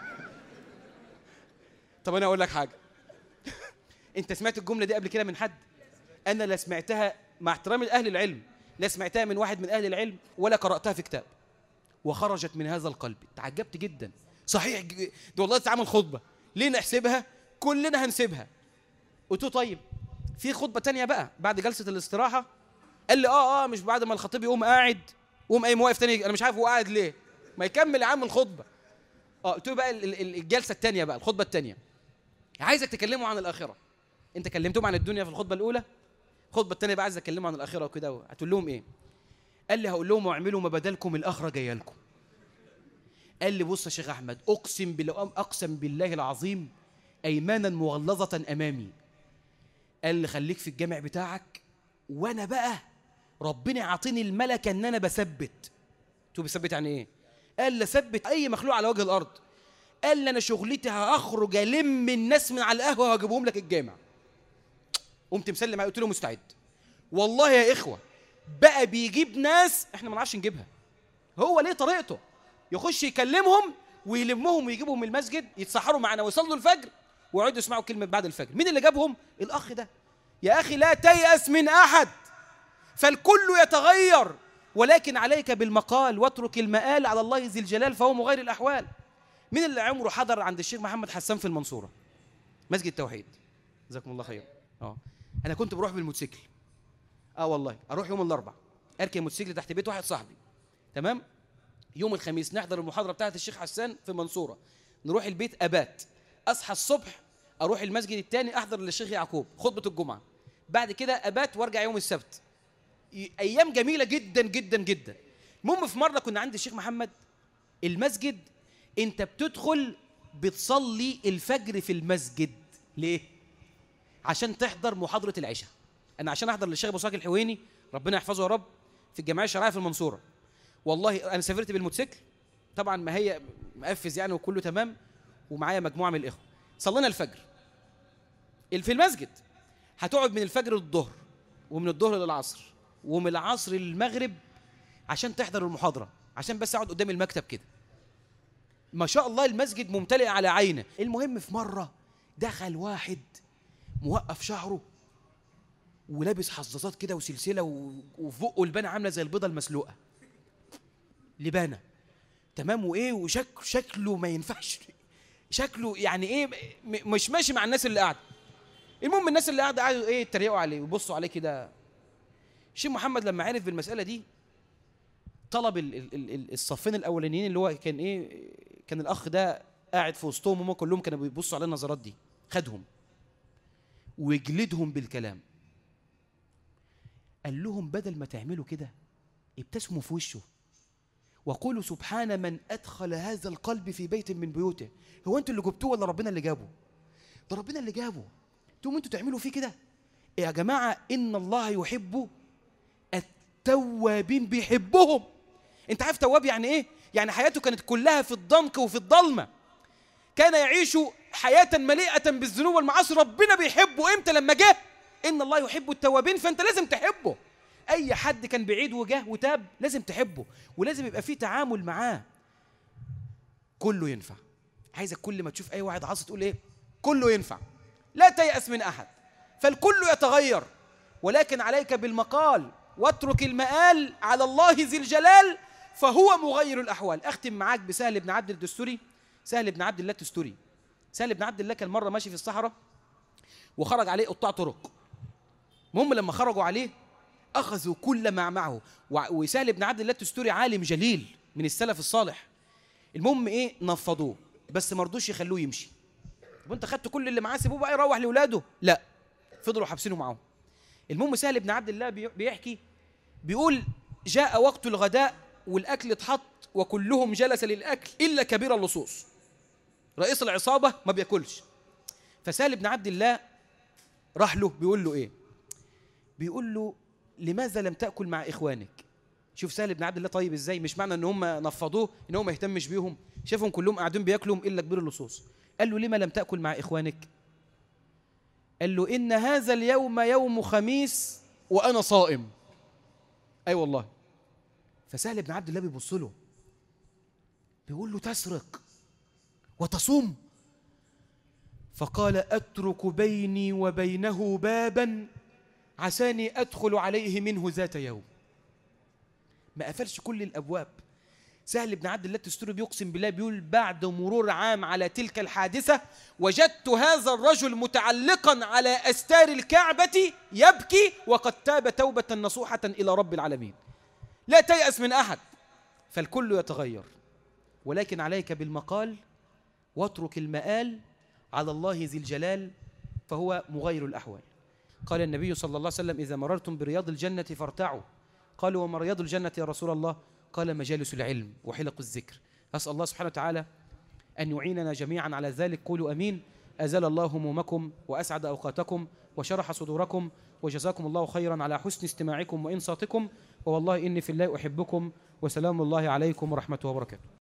طب انا اقول لك حاجه، انت سمعت الجمله دي قبل كده من حد؟ انا لا سمعتها، مع احترامي لاهل العلم، لا سمعتها من واحد من اهل العلم ولا قراتها في كتاب، وخرجت من هذا القلب. تعجبت جدا. صحيح ده والله تعمل خطبه ليه نحسبها كلنا هنسيبها. قلت له طيب في خطبه تانية بقى بعد جلسه الاستراحه. قال لي مش بعد ما الخطيب يقوم قاعد وقوم قايم واقف تاني، انا مش عارف هو قاعد ليه، ما يكمل يا عم الخطبه. قلت له بقى الجلسه الثانيه بقى، الخطبه الثانيه عايزك تكلموا عن الاخره. انت كلمتهم عن الدنيا في الخطبه الاولى، الخطبه الثانيه بقى عايز اكلمهم عن الاخره وكده. هتقول لهم ايه؟ قال لي هقول لهم واعملوا ما بدلكم الاخره جايه لكم. قال لي بص يا شيخ احمد، اقسم بالله العظيم ايمانا مغلظه امامي. قال لي خليك في الجامع بتاعك، وانا بقى ربنا يعطيني الملكه ان انا بثبت. قلت له بثبت يعني ايه؟ قال لي اثبت اي مخلوق على وجه الارض. قال لي انا شغلتي هاخرج الم الناس من على القهوه وهجيبهم لك الجامع. قمت مسلم عليه قلت له مستعد. والله يا اخوه بقى بيجيب ناس احنا ما نعرفش نجيبها. هو ليه طريقته، يخش يكلمهم ويلمهم ويجيبهم من المسجد يتسحروا معنا ويصلوا الفجر ويقعدوا يسمعوا كلمه بعد الفجر. مين اللي جابهم؟ الاخ ده. يا اخي لا تيأس من احد، فالكل يتغير، ولكن عليك بالمقال واترك المآل على الله ذي الجلال فهو مغير الاحوال. مين اللي عمره حضر عند الشيخ محمد حسان في المنصوره مسجد التوحيد؟ جزاكم الله خير. انا كنت بروح بالموتوسيكل، والله اروح يوم الاربعاء اركب موتوسيكل تحت بيت واحد صاحبي، تمام؟ يوم الخميس نحضر المحاضره بتاعه الشيخ حسان في المنصوره، نروح البيت ابات، اصحى الصبح اروح المسجد الثاني احضر للشيخ يعقوب خطبه الجمعه، بعد كده ابات وارجع يوم السبت. ايام جميله جدا جدا جدا. المهم في مره كنا عند الشيخ محمد المسجد، انت بتدخل بتصلي الفجر في المسجد. ليه؟ عشان تحضر محاضره العشاء. انا عشان احضر للشيخ ابو صالح الحويني ربنا يحفظه يا رب في الجمعيه الشرعيه في المنصوره، والله انا سافرت بالموتوسيكل طبعا، ما هي مقفز يعني وكله تمام، ومعايا مجموعه من الاخوه. صلينا الفجر في المسجد، هتقعد من الفجر للظهر ومن الظهر للعصر ومن العصر للمغرب عشان تحضر المحاضره، عشان بس اقعد قدام المكتب كده. ما شاء الله المسجد ممتلئ على عينه. المهم في مره دخل واحد موقف شعره ولابس حظاظات كده وسلسله وفي بقه لبانه عامله زي البيضه المسلوقه، لبانه تمام، وايه وشكله ما ينفعش، شكله يعني ايه مش ماشي مع الناس اللي قاعده. المهم الناس اللي قاعده قعدوا ايه يتريقوا عليه ويبصوا عليه كده. الشيخ محمد لما عرف بالمساله دي طلب الصفين الاولانيين اللي هو كان الاخ ده قاعد في وسطهم، هم كلهم كانوا بيبصوا على النظرات دي، خدهم وجلدهم بالكلام. قال لهم بدل ما تعملوا كده ابتسموا في وشه وقولوا سبحان من أدخل هذا القلب في بيت من بيوته. هو أنتوا اللي جبتوه ولا ربنا اللي جابه؟ ده ربنا اللي جابه. أنتوا تعملوا فيه كده يا جماعة. إن الله يحب التوابين، بيحبهم. أنت عارف تواب يعني إيه؟ يعني حياته كانت كلها في الضنك وفي الضلمة، كان يعيش حياة مليئة بالذنوب والمعاصي. ربنا بيحبه إمتى؟ لما جه إن الله يحب التوابين، فأنت لازم تحبه. أي حد كان بعيد وجاه وتاب لازم تحبه، ولازم يبقى فيه تعامل معاه. كله ينفع. عايزك كل ما تشوف أي واحد عاصي تقول إيه؟ كله ينفع. لا تيأس من أحد، فالكل يتغير، ولكن عليك بالمقال واترك المآل على الله ذي الجلال فهو مغير الأحوال. أختم معاك بسهل بن عبد الدستوري. سهل بن عبد الله التستوري. سهل بن عبد الله كان مرة ماشي في الصحراء وخرج عليه قطاع طرق. المهم لما خرجوا عليه أخذوا كل ما معه. وسهل بن عبد الله التستوري عالم جليل من السلف الصالح. المهم إيه، نفضوه بس ما رضوش يخلوه يمشي. وانت خدت كل اللي معاه سيبوه بقى يروح لاولاده؟ لا، فضلوا حابسينه معاهم. المهم سهل بن عبد الله بيحكي، بيقول جاء وقت الغداء والاكل اتحط وكلهم جلس للاكل الا كبير اللصوص، رئيس العصابه ما بياكلش. فسهل بن عبد الله راح له بيقول له ايه؟ بيقول له لماذا لم تاكل مع اخوانك؟ شوف سهل بن عبد الله طيب ازاي، مش معنى ان هم نفضوه ان هو ما يهتمش بيهم، شافهم كلهم قاعدين بياكلوا الا كبير اللصوص. قال له لما لم تاكل مع اخوانك؟ قال له ان هذا اليوم يوم خميس وانا صائم. اي والله. فسهل بن عبد الله بيبص له بيقول له تسرق وتصوم؟ فقال اترك بيني وبينه بابا عساني ادخل عليه منه ذات يوم. ما قفلش كل الابواب. سهل بن عبد الله التستوري بيقسم بالله بيقول بعد مرور عام على تلك الحادثة وجدت هذا الرجل متعلقا على أستار الكعبة يبكي وقد تاب توبة نصوحة إلى رب العالمين. لا تيأس من أحد، فالكل يتغير، ولكن عليك بالمقال واترك المآل على الله ذي الجلال فهو مغير الأحوال. قال النبي صلى الله عليه وسلم إذا مررتم برياض الجنة فارتعوا. قالوا وما رياض الجنة يا رسول الله؟ قال مجالس العلم وحلق الذكر. أسأل الله سبحانه وتعالى أن يعيننا جميعا على ذلك. قولوا أمين. أزال الله همومكم وأسعد أوقاتكم وشرح صدوركم وجزاكم الله خيرا على حسن استماعكم وإنصاتكم، ووالله إني في الله أحبكم، وسلام الله عليكم ورحمته وبركاته.